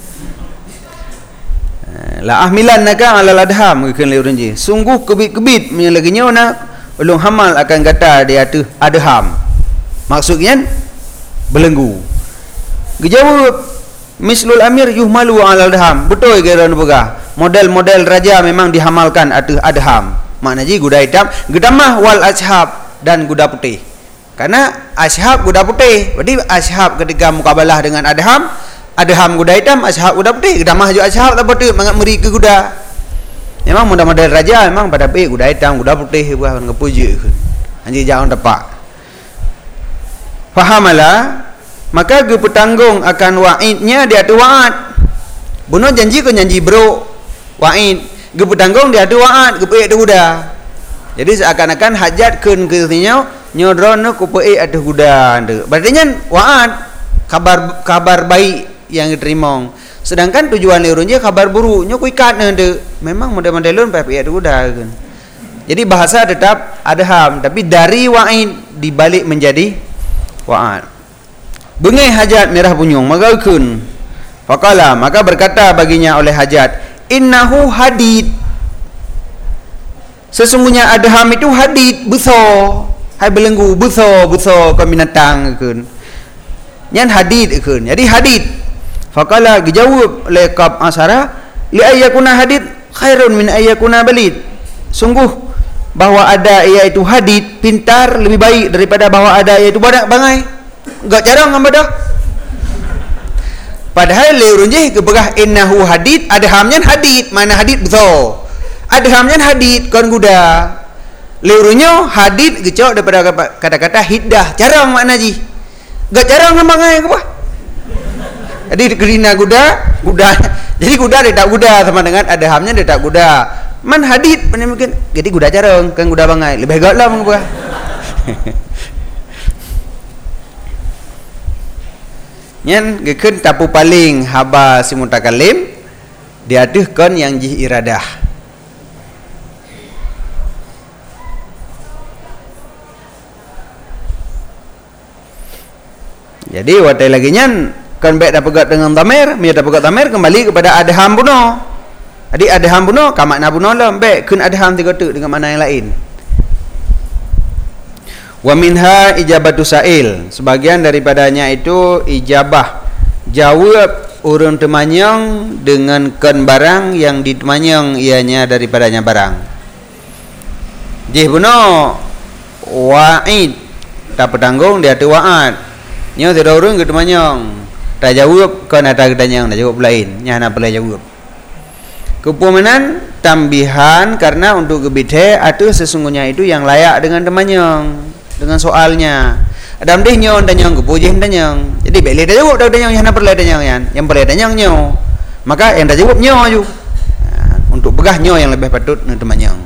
la ahmilan naka alal adham gekeun le urang je sungguh kebit-kebit nya lagi nya na ulung hamal akan kata dia tu adham maksudnya belenggu gejawab mislul amir yuhmalu alal adham betul ke pegah model-model raja memang dihamalkan atas adham maknanya kuda hitam gedamah wal ashab dan kuda putih karena ashab kuda putih berarti ashab ketika mukabalah dengan adham kuda hitam ashab kuda putih gedamah juga ashab tak betul mangat meri ke kuda memang model-model raja memang pada baik kuda hitam kuda putih buah ngepuji anjir jangan tepak fahamalah maka ge petanggung akan wa'idnya dia tu wa'ad bunuh janji ke janji bro wa'id ge petanggung dia tu wa'ad ge peik tu kuda jadi seakan-akan hajat keun ke tinya nyodron ku peik atas kuda berarti nya wa'ad kabar baik yang diterima sedangkan tujuan urang je kabar buruk nya ku ikat nende memang model-model lun peik atas kuda kan jadi bahasa tetap adham tapi dari wa'id dibalik menjadi wa'ad bengai hajat merah punyung maka keun faqala maka berkata baginya oleh hajat innahu hadid sesungguhnya adham itu hadid besar hai belenggu besar ke binatang keun nyan hadid keun jadi hadid faqala dijawab oleh Ka'ab Asara li ayyakuna hadid khairun min ayyakuna balid sungguh bahwa ada ia itu hadid pintar lebih baik daripada bahwa ada ia itu bangai enggak jarang hamba dah padahal leurun je kebegah innahu hadid adhamnya hadid mana hadid besar adhamnya hadid kon kuda leurunnya hadid gecok daripada kata-kata hiddah jarang makna ji enggak jarang hamba ngai ke apa jadi kerina kuda jadi kuda dia tak kuda sama dengan adhamnya dia tak kuda man hadid mungkin jadi kuda jarang kan kuda bangai lebih gak lah mengapa nyan gekeun tapu paling haba si mutakalim diaduhkan yang jih iradah jadi watai lagi nyan kan baik dah pegat dengan tamir mi dah pegat tamir kembali kepada adham buno adik adham buno ka makna buno lah baik keun adham tiga tu dengan makna yang lain wa minha ijabatu sa'il sebagian daripadanya itu ijabah jawab urang temanyang dengan kan barang yang ditemanyang ianya daripadanya barang jih buno wa'id tak petanggung dia tu wa'ad nya tidak urang ke temanyang tak jawab kan ada kedanyang tak jawab lain nya nak boleh jawab kepumanan tambihan karena untuk gebithe atau sesungguhnya itu yang layak dengan temanyang dengan soalnya adam deh nyon dan nyong kepuji dan nyong jadi beli dah jawab dah nyong yang nak perlu dah nyong yang perlu dah nyong nyo maka yang dah jawab nyo ju untuk pegah nyo yang lebih patut dengan teman nyong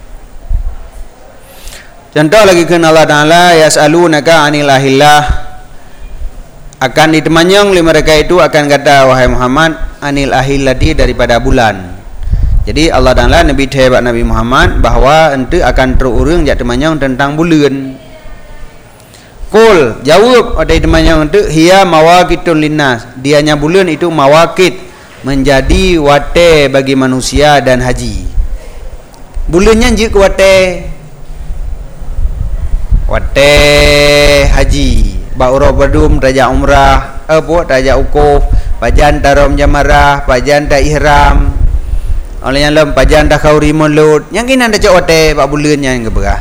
contoh lagi kan Allah Taala yasalunaka anil ahillah akan ditemanyong oleh mereka itu akan kata wahai Muhammad anil ahillati daripada bulan jadi Allah Taala Nabi hebat Nabi Muhammad bahawa ente akan terurung jak temanyong tentang bulan Qul jawab ada temanyong ente hiya mawaqitun linnas dianya bulan itu mawaqit menjadi wate bagi manusia dan haji bulannya je ke wate haji ba'ura badum raja umrah raja ukuf pajan tarom jamarah pajan ta ihram oleh yang lem pajan dah kau rimulut yang kini anda cak wate pak bulannya yang keberah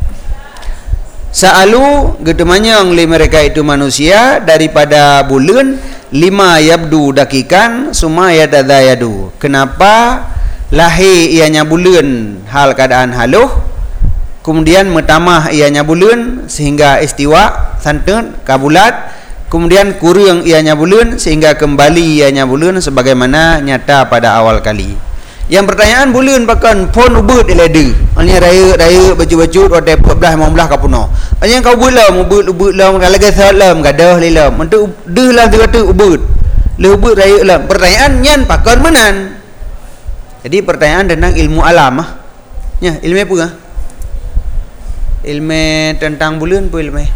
sa'alu gedemanyang li mereka itu manusia daripada bulan lima yabdu dakikan suma yadadayadu kenapa lahir ianya bulan hal keadaan haluh kemudian metamah ianya bulan sehingga istiwa santun kabulat kemudian kurang ianya bulan sehingga kembali ianya bulan sebagaimana nyata pada awal kali yang pertanyaan bulan bahkan pun ubud ilade hanya raya baju-baju ada 14 15 kapuno Yang kau ubut lam kalau geser lam gadah lam untuk deh lah dia kata ubut raya lam. Pertanyaan nyan pakar menan. Jadi pertanyaan tentang ilmu alam ah. Ya, ilmu apa ah? Ilmu tentang bulan apa ilmu?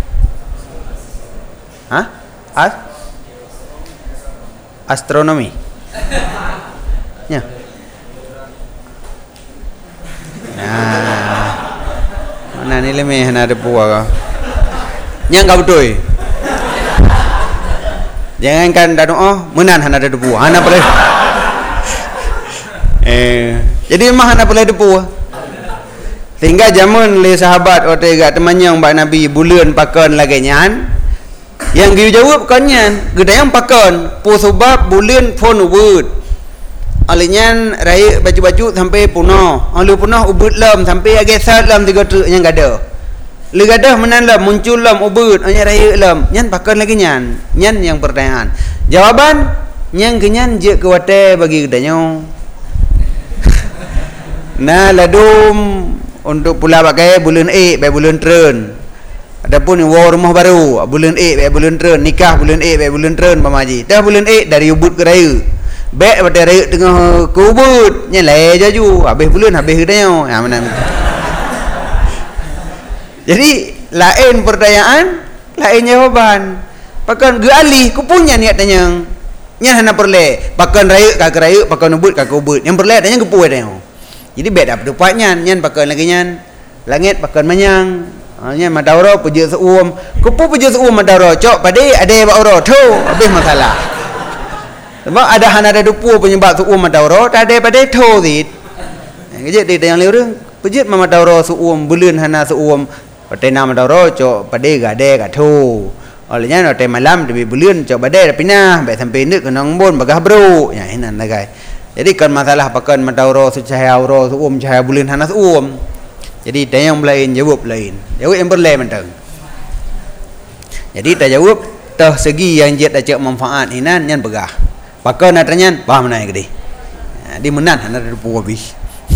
Hah? Astronomi. Ya. Mana ni lemeh nak ada puak kau. Yang kau betul. Jangan kan dah doa menan hana ada depu. Hana boleh. Jadi mah hana boleh depu. Sehingga zaman le sahabat otai gak temannya mbak Nabi bulan pakon lagi nyan. Yang dia jawab kan nyan, gedayang pakon pu sebab bulan phone ubud. Alinyan raya baju-baju sampai punah. Alu punah ubud lam sampai agak sat lam 3 truk yang gada. Le gadah menan lam muncul lam ubud anya raya lam. Nyan pakon lagi nyan. Nyan yang pertanyaan. Jawaban nyang kenyan je ke wate bagi gedanyo. Nah ladum untuk pula pakai bulan baik bulan tren. Adapun war rumah baru bulan baik bulan tren, nikah bulan baik bulan tren pamaji. Dah bulan dari ubud ke raya. Baik pada raya tengah ke ubud, nyelai jaju, habis bulan habis gedanyo. Ha mana. Jadi lain pertanyaan, lain jawaban. Pakan gealih ku punya niat tanya. Nya hana perle. Pakan raya ka raya, pakan ubud ka ubud. Yang perle tanya kepu tanya. Jadi beda pada nyan, nyan pakan lagi nyan. Langit pakan manyang. Nyan madawro puja seum. Kepu puja seum madawro. Cok pade ade ba oro tu, habis masalah. Sebab ada hana ada dupu penyebab seum madawro, tak ada pada tu dit. Kejap dia yang liur pejit mama dawro suum bulan hana suum. Patai nama dawro cok pade gade gatu. Olehnya no malam di bulan cok badai pinah baik sampai ni kena ngombon bagah bro. Ya ini nagai. Jadi kan masalah pakan madawro cahaya auro suum cahaya bulan hana suum. Jadi dia yang lain jawab lain. Jawab yang berlain mentang. Jadi tak jawab tah segi yang jet acak manfaat inan nyan begah. Pakan nak tanya paham mana gede. Di menan hana ada dupu habis.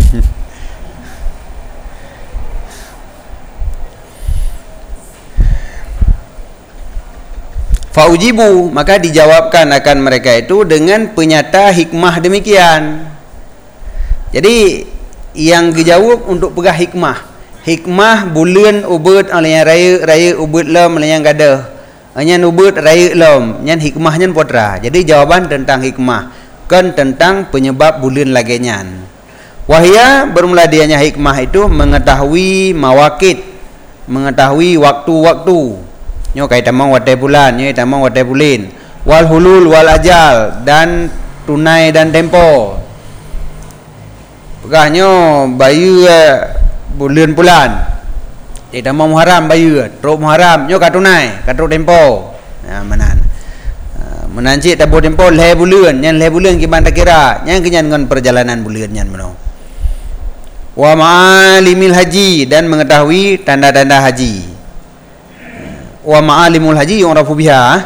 Faujibu, maka dijawabkan akan mereka itu dengan penyata hikmah demikian. Jadi yang dijawab untuk pegah hikmah. Hikmah bulan ubud oleh raya ubud lam oleh yang gadah. Hanya ubud raya lam, nyan hikmahnya potra. Jadi jawaban tentang hikmah kan tentang penyebab bulan lagi nyan. Wahya bermula dianya hikmah itu mengetahui mawakit, mengetahui waktu-waktu. Nyo kai tamang watai bulan, nyo tamang watai bulan. Wal hulul wal ajal dan tunai dan tempo. Pegahnya bayu bulan. Tamang Muharram bayu, truk Muharram nyo ka tunai, ka truk tempo. Ya menan. Menan cik tabu tempo leh bulan, nyan leh bulan ki banda kira, nyan kenyan ngon perjalanan bulan nyan meno. Wa ma'alimil haji dan mengetahui tanda-tanda haji. Wa ma'alimul haji yu'rafu biha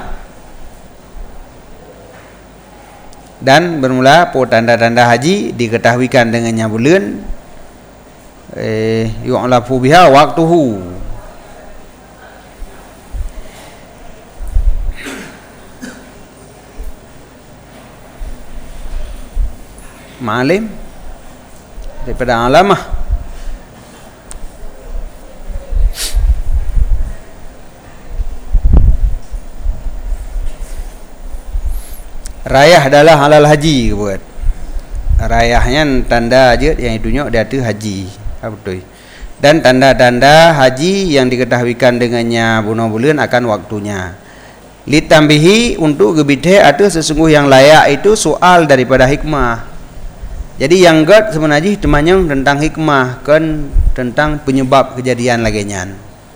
dan bermula tanda-tanda haji diketahuikan dengannya bulan yu'rafu biha waktuhu. Ma'alim daripada alamah. Rayah adalah halal haji buat. Rayahnya tanda je yang itunya dia tu haji. Betul. Dan tanda-tanda haji yang diketahuikan dengannya bulan akan waktunya. Litambihi untuk gebithe ada sesungguh yang layak itu soal daripada hikmah. Jadi yang god sebenarnya temannya tentang hikmah kan tentang penyebab kejadian lagi nyan.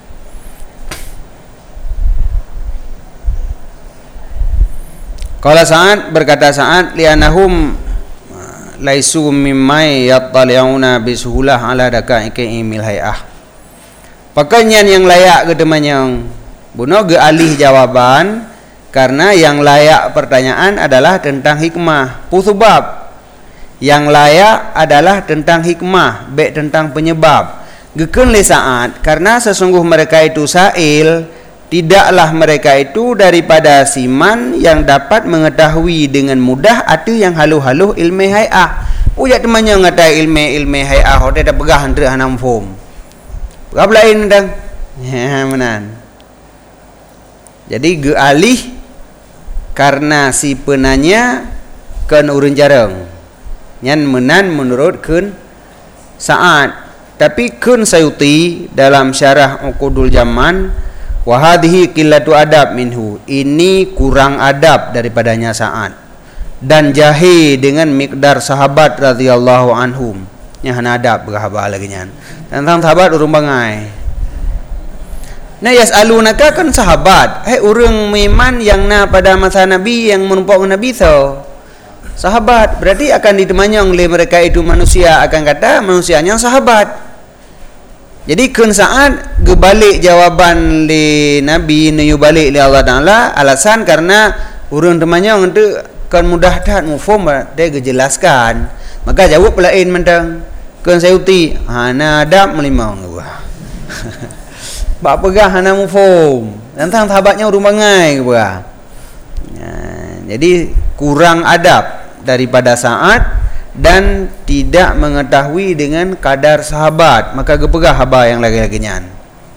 Qala Sa'ad berkata Sa'ad li'anahum laisu mimmai yattali'una bisuhulah ala daka'i mil hay'ah. Pakaian yang layak ke temannya buno ge alih jawaban karena yang layak pertanyaan adalah tentang hikmah. Pusubab yang layak adalah tentang hikmah, baik tentang penyebab. Gekeun li Sa'ad karena sesungguh mereka itu sa'il, tidaklah mereka itu daripada siman yang dapat mengetahui dengan mudah atau yang halu-halu ilmu hay'ah. Ujak temannya ngatai ilmu hay'ah hote dah pegah hantre hanam form. Pegah lain dang. Ya menan. Jadi ge alih karena si penanya keun urun jarang. Nyan menan menurut keun Sa'ad. Tapi keun Sayuti dalam syarah Uqudul Zaman, wa hadhihi qillatu adab minhu, ini kurang adab daripadanya Sa'ad, dan jahi dengan miqdar sahabat radhiyallahu anhum. Nya hana adab berhaba lagi nyan. Tentang sahabat urang bangai. Nah yas'alunaka kan sahabat, urang miman yang na pada masa Nabi yang menumpuk Nabi so. Sahabat berarti akan ditemanyong oleh mereka itu manusia, akan kata manusianya sahabat. Jadi keun Sa'ad gebalik jawaban li Nabi nuyu balik li Allah Taala alasan karena urang temanyong itu kan mudah dah mufhum dia gejelaskan. Maka jawab lain mentang keun Sayuti hana adab melimau gua. Bak pegah hana mufhum. Tentang sahabatnya urang bangai gua. Jadi kurang adab daripada Sa'ad dan tidak mengetahui dengan kadar sahabat, maka gepegah haba yang lagi-laginya.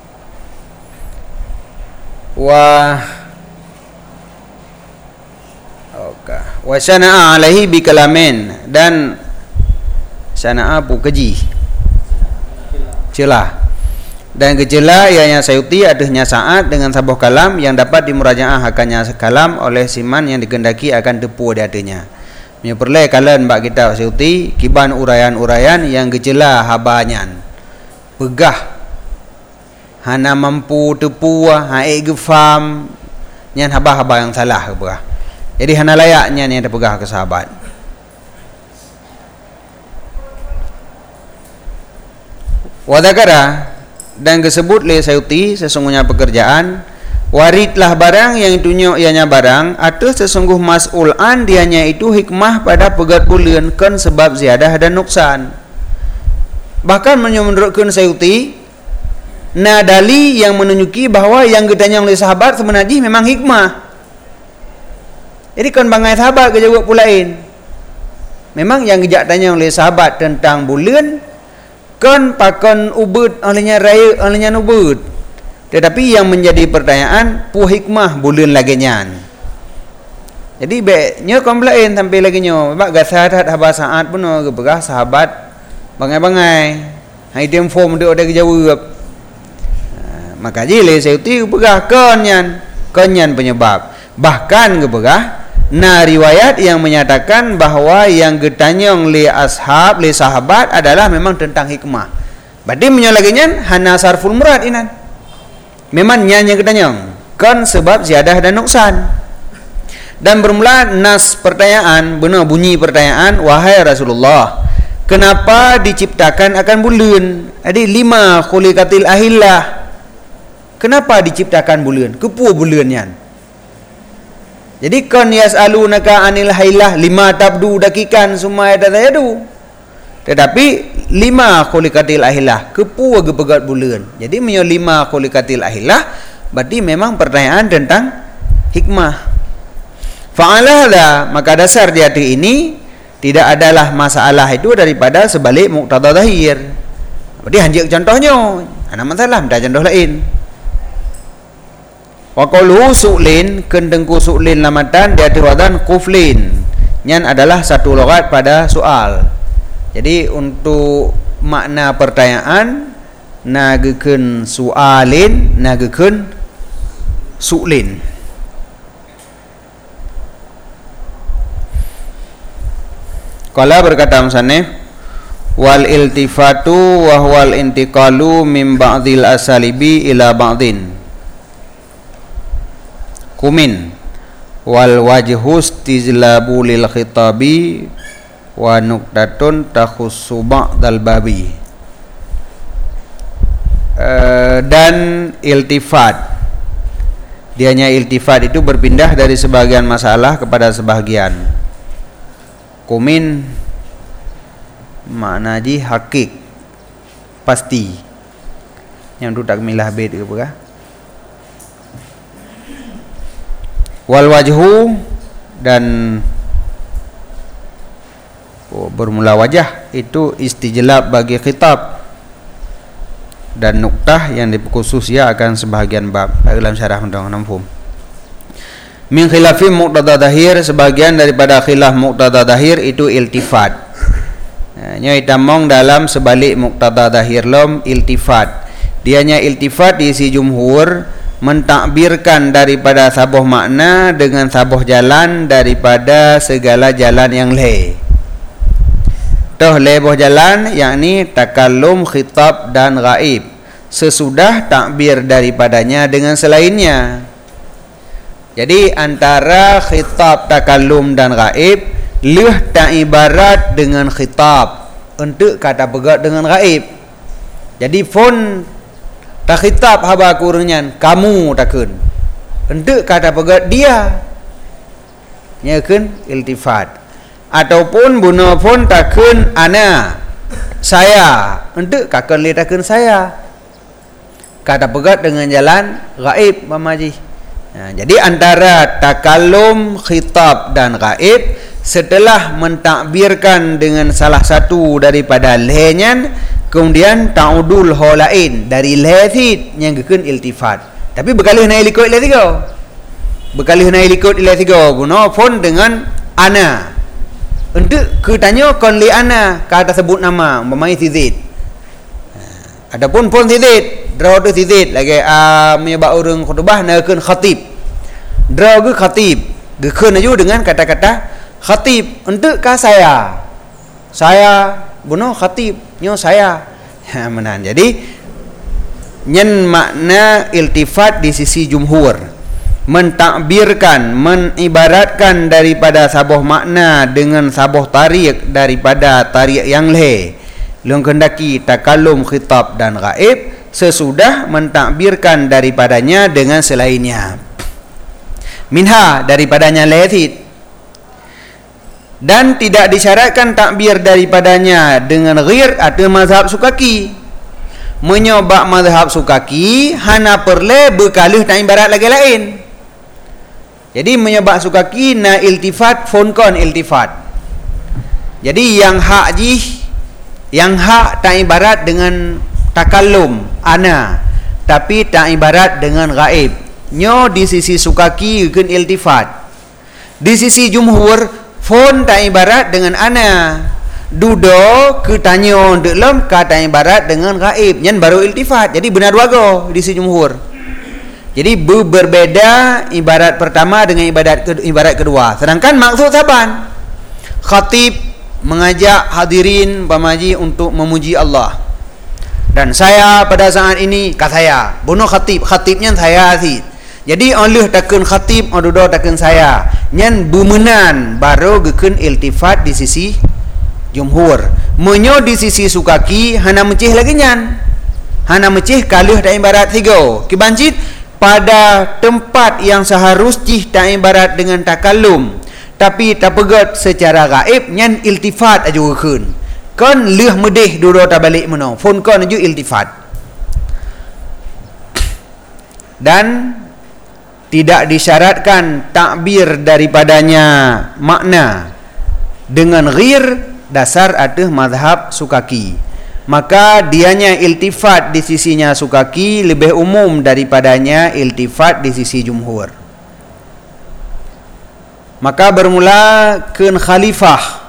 Wa sana'a alaihi bi kalamin, dan sana'a pu keji celah, dan gejala ianya Sayuti adanya Sa'ad dengan sabuh kalam yang dapat dimurajaah akannya kalam oleh siman yang dikendaki akan tepu di adanya. Nya perle kalian bak kita Sayuti kiban urayan-urayan yang gejala habanyan pegah hana mampu tepu hae gefam nyan haba-haba yang salah pegah. Jadi hana layaknya yang terpegah ke sahabat. Wa dzakara, dan disebut oleh Sayuti sesungguhnya pekerjaan waridlah barang yang tunjuk ianya barang atau sesungguh mas'ulan dianya itu hikmah pada pegat bulian kan sebab ziyadah dan nuksan. Bahkan menurutkan Sayuti nadali yang menunjuki bahawa yang ditanya oleh sahabat sebenarnya memang hikmah. Jadi kan bangai sahabat ke jawab pulain. Memang yang gejak tanya oleh sahabat tentang bulian kan pakon ubud olehnya raya olehnya ubud. Tetapi yang menjadi pertanyaan pu hikmah bulan lagi nyan. Jadi beknya kon lain sampai lagi nyo. Bak gasahat haba Sa'ad pun gebegah sahabat bangai-bangai. Hai dem form dia ada jawab. Maka jile Sayuti gebegah kon nyan penyebab. Bahkan gebegah na riwayat yang menyatakan bahawa yang getanyong li ashab li sahabat adalah memang tentang hikmah. Berarti lagi nyan hana sarful murad inan. Memang nyanyi ketanyang kan sebab ziyadah dan nuksan. Dan bermula nas pertanyaan, benar bunyi pertanyaan, wahai Rasulullah, kenapa diciptakan akan bulan? Jadi 5 khuliqatil ahillah. Kenapa diciptakan bulan? Kepu bulannya. Jadi kan yas'alunaka anil hailah 5 tabdu dakikan semua ada tayadu. Tetapi 5 khuliqatil ahilah kepu gepegat bulan. Jadi menyo 5 khuliqatil ahilah berarti memang pertanyaan tentang hikmah. Fa'ala, maka dasar di hati ini tidak adalah masalah itu daripada sebalik muqtada zahir. Berarti hanjik contohnya, ana masalah minta contoh lain. Wa qalu su'lin, kendengku su'lin lamatan di hati wadan kuflin. Nyan adalah satu logat pada soal. Jadi untuk makna pertanyaan nagekeun su'alin, nagekeun su'lin. Qala berkata musannif wal iltifatu wa huwal intiqalu min ba'dil asalibi ila ba'din kumin wal wajhu istizlabu lil khitabi wa nuqtatun takhussu ba'dal babi. Dan iltifat, dianya iltifat itu berpindah dari sebagian masalah kepada sebagian. Kumin makna ji hakik pasti, yang tu tak milah bait ke apa. Wal wajhu dan bermula wajah itu istijlab bagi khitab, dan nuktah yang diperkhusus ya akan sebahagian bab dalam syarah undang-undang mafhum. Min khilafi muqtada zahir, sebagian daripada khilaf muqtada zahir itu iltifat. Nya itamong dalam sebalik muqtada zahir lom iltifat. Dianya iltifat di si jumhur mentakbirkan daripada sabuh makna dengan sabuh jalan daripada segala jalan yang lain. Toh leboh jalan yakni takallum, khitab dan ghaib, sesudah takbir daripadanya dengan selainnya. Jadi antara khitab, takallum dan ghaib leh tak ibarat dengan khitab untuk kata pegat dengan ghaib. Jadi phone tak khitab haba kurunyan kamu takun untuk kata pegat dia nyakeun iltifat, ataupun bunuh pun takun ana saya untuk kakun le takun saya kata pegat dengan jalan ghaib mamaji. Jadi antara takallum, khitab dan ghaib setelah mentakbirkan dengan salah satu daripada lehenyan, kemudian ta'udul holain dari lehit yang gekun iltifat. Tapi berkalih naik likut ilah tiga. Berkalih naik likut ilah tiga. Guna pun dengan ana. Untuk ketanya kon li ana kata sebut nama umpamanya si Zaid. Adapun pun si Zaid, draw tu si Zaid lagi menyebab orang khutbah nakun khatib. Draw ke khatib. Gekun aju dengan kata-kata khatib untuk ka saya. Saya bunuh khatib nyo saya. Menan. Jadi nyen makna iltifat di sisi jumhur mentakbirkan, menibaratkan daripada sabuh makna dengan sabuh tarik daripada tarik yang lain. Lung kendaki takallum, khitab dan ghaib sesudah mentakbirkan daripadanya dengan selainnya. Minha daripadanya lehit, dan tidak disyaratkan takbir daripadanya dengan ghair atau mazhab sukaki. Menyobak mazhab sukaki hana perle berkalih tak ibarat lagi lain. Jadi menyobak sukaki na iltifat fonkon iltifat. Jadi yang hak tak ibarat dengan takallum ana, tapi tak ibarat dengan ghaib. Nyo di sisi sukaki gen iltifat. Di sisi jumhur fon tak ibarat dengan ana. Dudo ketanyo dalam kata ibarat dengan ghaib. Nyan baru iltifat. Jadi benar dua go di sisi jumhur. Jadi berbeda ibarat pertama dengan ibarat kedua. Sedangkan maksud saban khatib mengajak hadirin pamaji untuk memuji Allah. Dan saya pada saat ini kata saya bunuh khatibnya saya aziz. Jadi oleh takun khatib ododo takun saya nyan bumenan baru gekun iltifat di sisi jumhur. Menyo di sisi sukaki hana mecih lagi nyan, hana mecih kaluh tak ibarat tiga kibancit pada tempat yang seharusnya tak ibarat dengan takallum, tapi tak pegat secara gaib nyan iltifat aja gekun. Kon leh medih dulu tak balik meno phone kon aja iltifat. Dan tidak disyaratkan takbir daripadanya makna dengan ghair dasar atau mazhab sukaki. Maka dianya iltifat di sisinya sukaki lebih umum daripadanya iltifat di sisi jumhur. Maka bermula ke khalifah.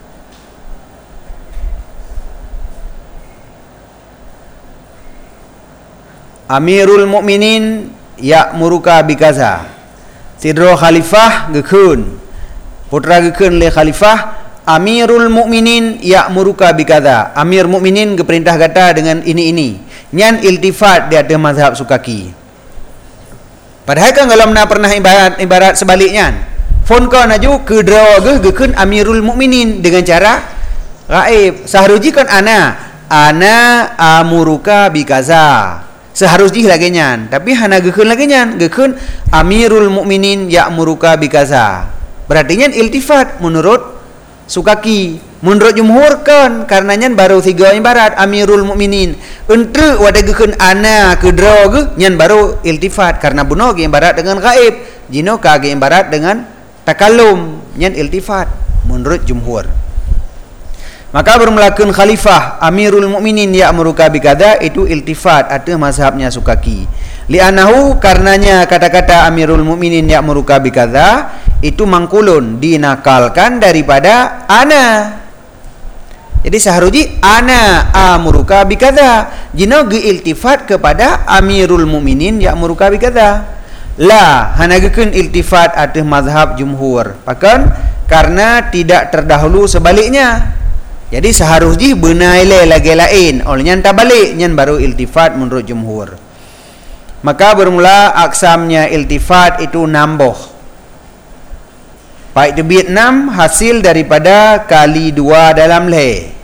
Amirul Mukminin ya'muruka bikaza. Sidro khalifah gekun. Putra gekun le khalifah Amirul Mukminin ya'muruka bikaza. Amir Mukminin keperintah kata dengan ini. Nyan iltifat dia ada mazhab sukaki. Padahal kan kalau mana pernah ibarat sebaliknya. Fon kau naju ke draw gekun Amirul Mukminin dengan cara gaib. Seharusnya kan ana amuruka bikaza. Seharusnya lagi nyan, tapi hana gekun lagi nyan, gekun Amirul Mukminin ya'muruka bikaza. Berarti nyan iltifat menurut sukaki. Menurut jumhur kan karenanya baru 3 ibarat Amirul Mukminin. Entre wadagekeun ana kedra ge nyan baru iltifat karena buno ge ibarat dengan gaib. Jino ka ge ibarat dengan takallum nyan iltifat menurut jumhur. Maka bermulakan khalifah Amirul Mukminin ya'muruka bikadza itu iltifat atau mazhabnya Sukaki. Li'anahu karenanya kata-kata Amirul Mukminin ya'muruka bikadza itu mangkulun dinakalkan daripada ana. Jadi saharuji ana amuruka bikadza jino ge iltifat kepada Amirul Mukminin ya'muruka bikadza. La hanagekeun iltifat atau mazhab jumhur. Pakan karena tidak terdahulu sebaliknya. Jadi seharusnya benaile lagi lain. Olehnya tak balik nyan baru iltifat menurut jumhur. Maka bermula aksamnya iltifat itu namboh. Baik debit 6 hasil daripada kali 2 dalam le.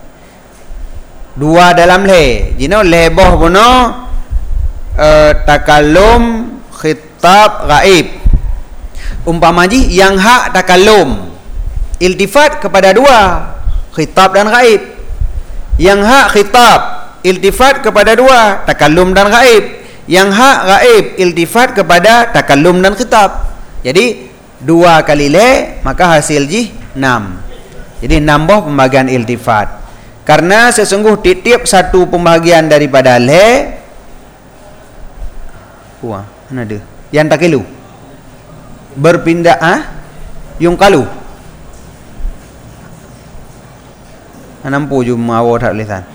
2 dalam le. Jino leboh bono takallum khitab gaib. Umpama ji yang hak takallum iltifat kepada 2 khitab dan gaib. Yang hak khitab iltifat kepada 2 takallum dan gaib. Yang hak gaib iltifat kepada takallum dan khitab. Jadi 2 kali le maka hasil ji 6. Jadi nambah pembagian iltifat. Karena sesungguh tiap satu pembagian daripada le mana ada yang tak kelu berpindah yung kalu nampu ju mawo tak lisan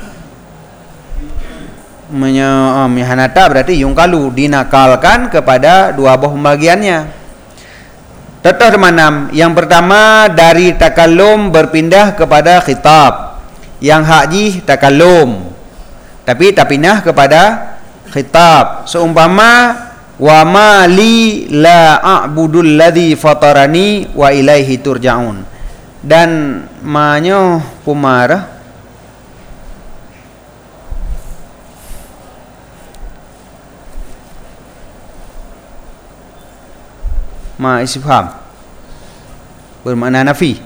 mihanata berarti yung kalu dinakalkan kepada 2 buah pembagiannya. Tetap teman-teman, yang pertama dari takallum berpindah kepada khitab. Yang haji takallum tapi pindah kepada khitab. Seumpama wa ma li la a'budul ladzi fatarani wa ilaihi turja'un. Dan manyo pumarah ma istifham bermakna nafi.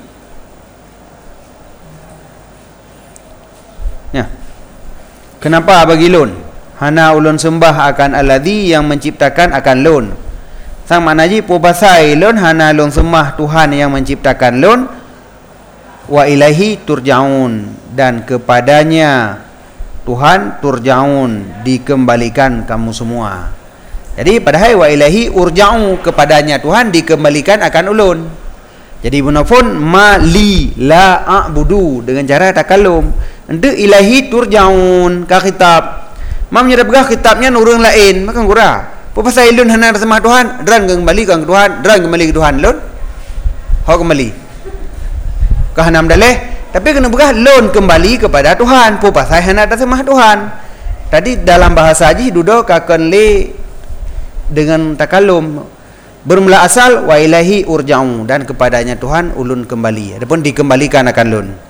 Ya. Kenapa bagi lun? Hana ulun sembah akan alladhi yang menciptakan akan lun. Sang maknaji pubasai lun hana lun sembah Tuhan yang menciptakan lun wa ilaihi turja'un dan kepadanya Tuhan turja'un dikembalikan kamu semua. Jadi padahal wa ilahi urja'u kepadanya Tuhan dikembalikan akan ulun. Jadi munafun ma li la a'budu dengan cara takallum. Ente ilahi turja'un ka kitab. Mam nyerapgah kitabnya nurung lain maka ngura. Pasal ulun hana sama Tuhan, dran kembali ke Tuhan, dran kembali ke Tuhan lun. Ho kembali. Ka hanam daleh, tapi kena begah lun kembali kepada Tuhan. Pasal hana sama Tuhan. Tadi dalam bahasa haji duduk kaken le dengan takallum bermula asal wa ilahi urja'u dan kepadanya Tuhan ulun kembali. Adapun dikembalikan akan lun.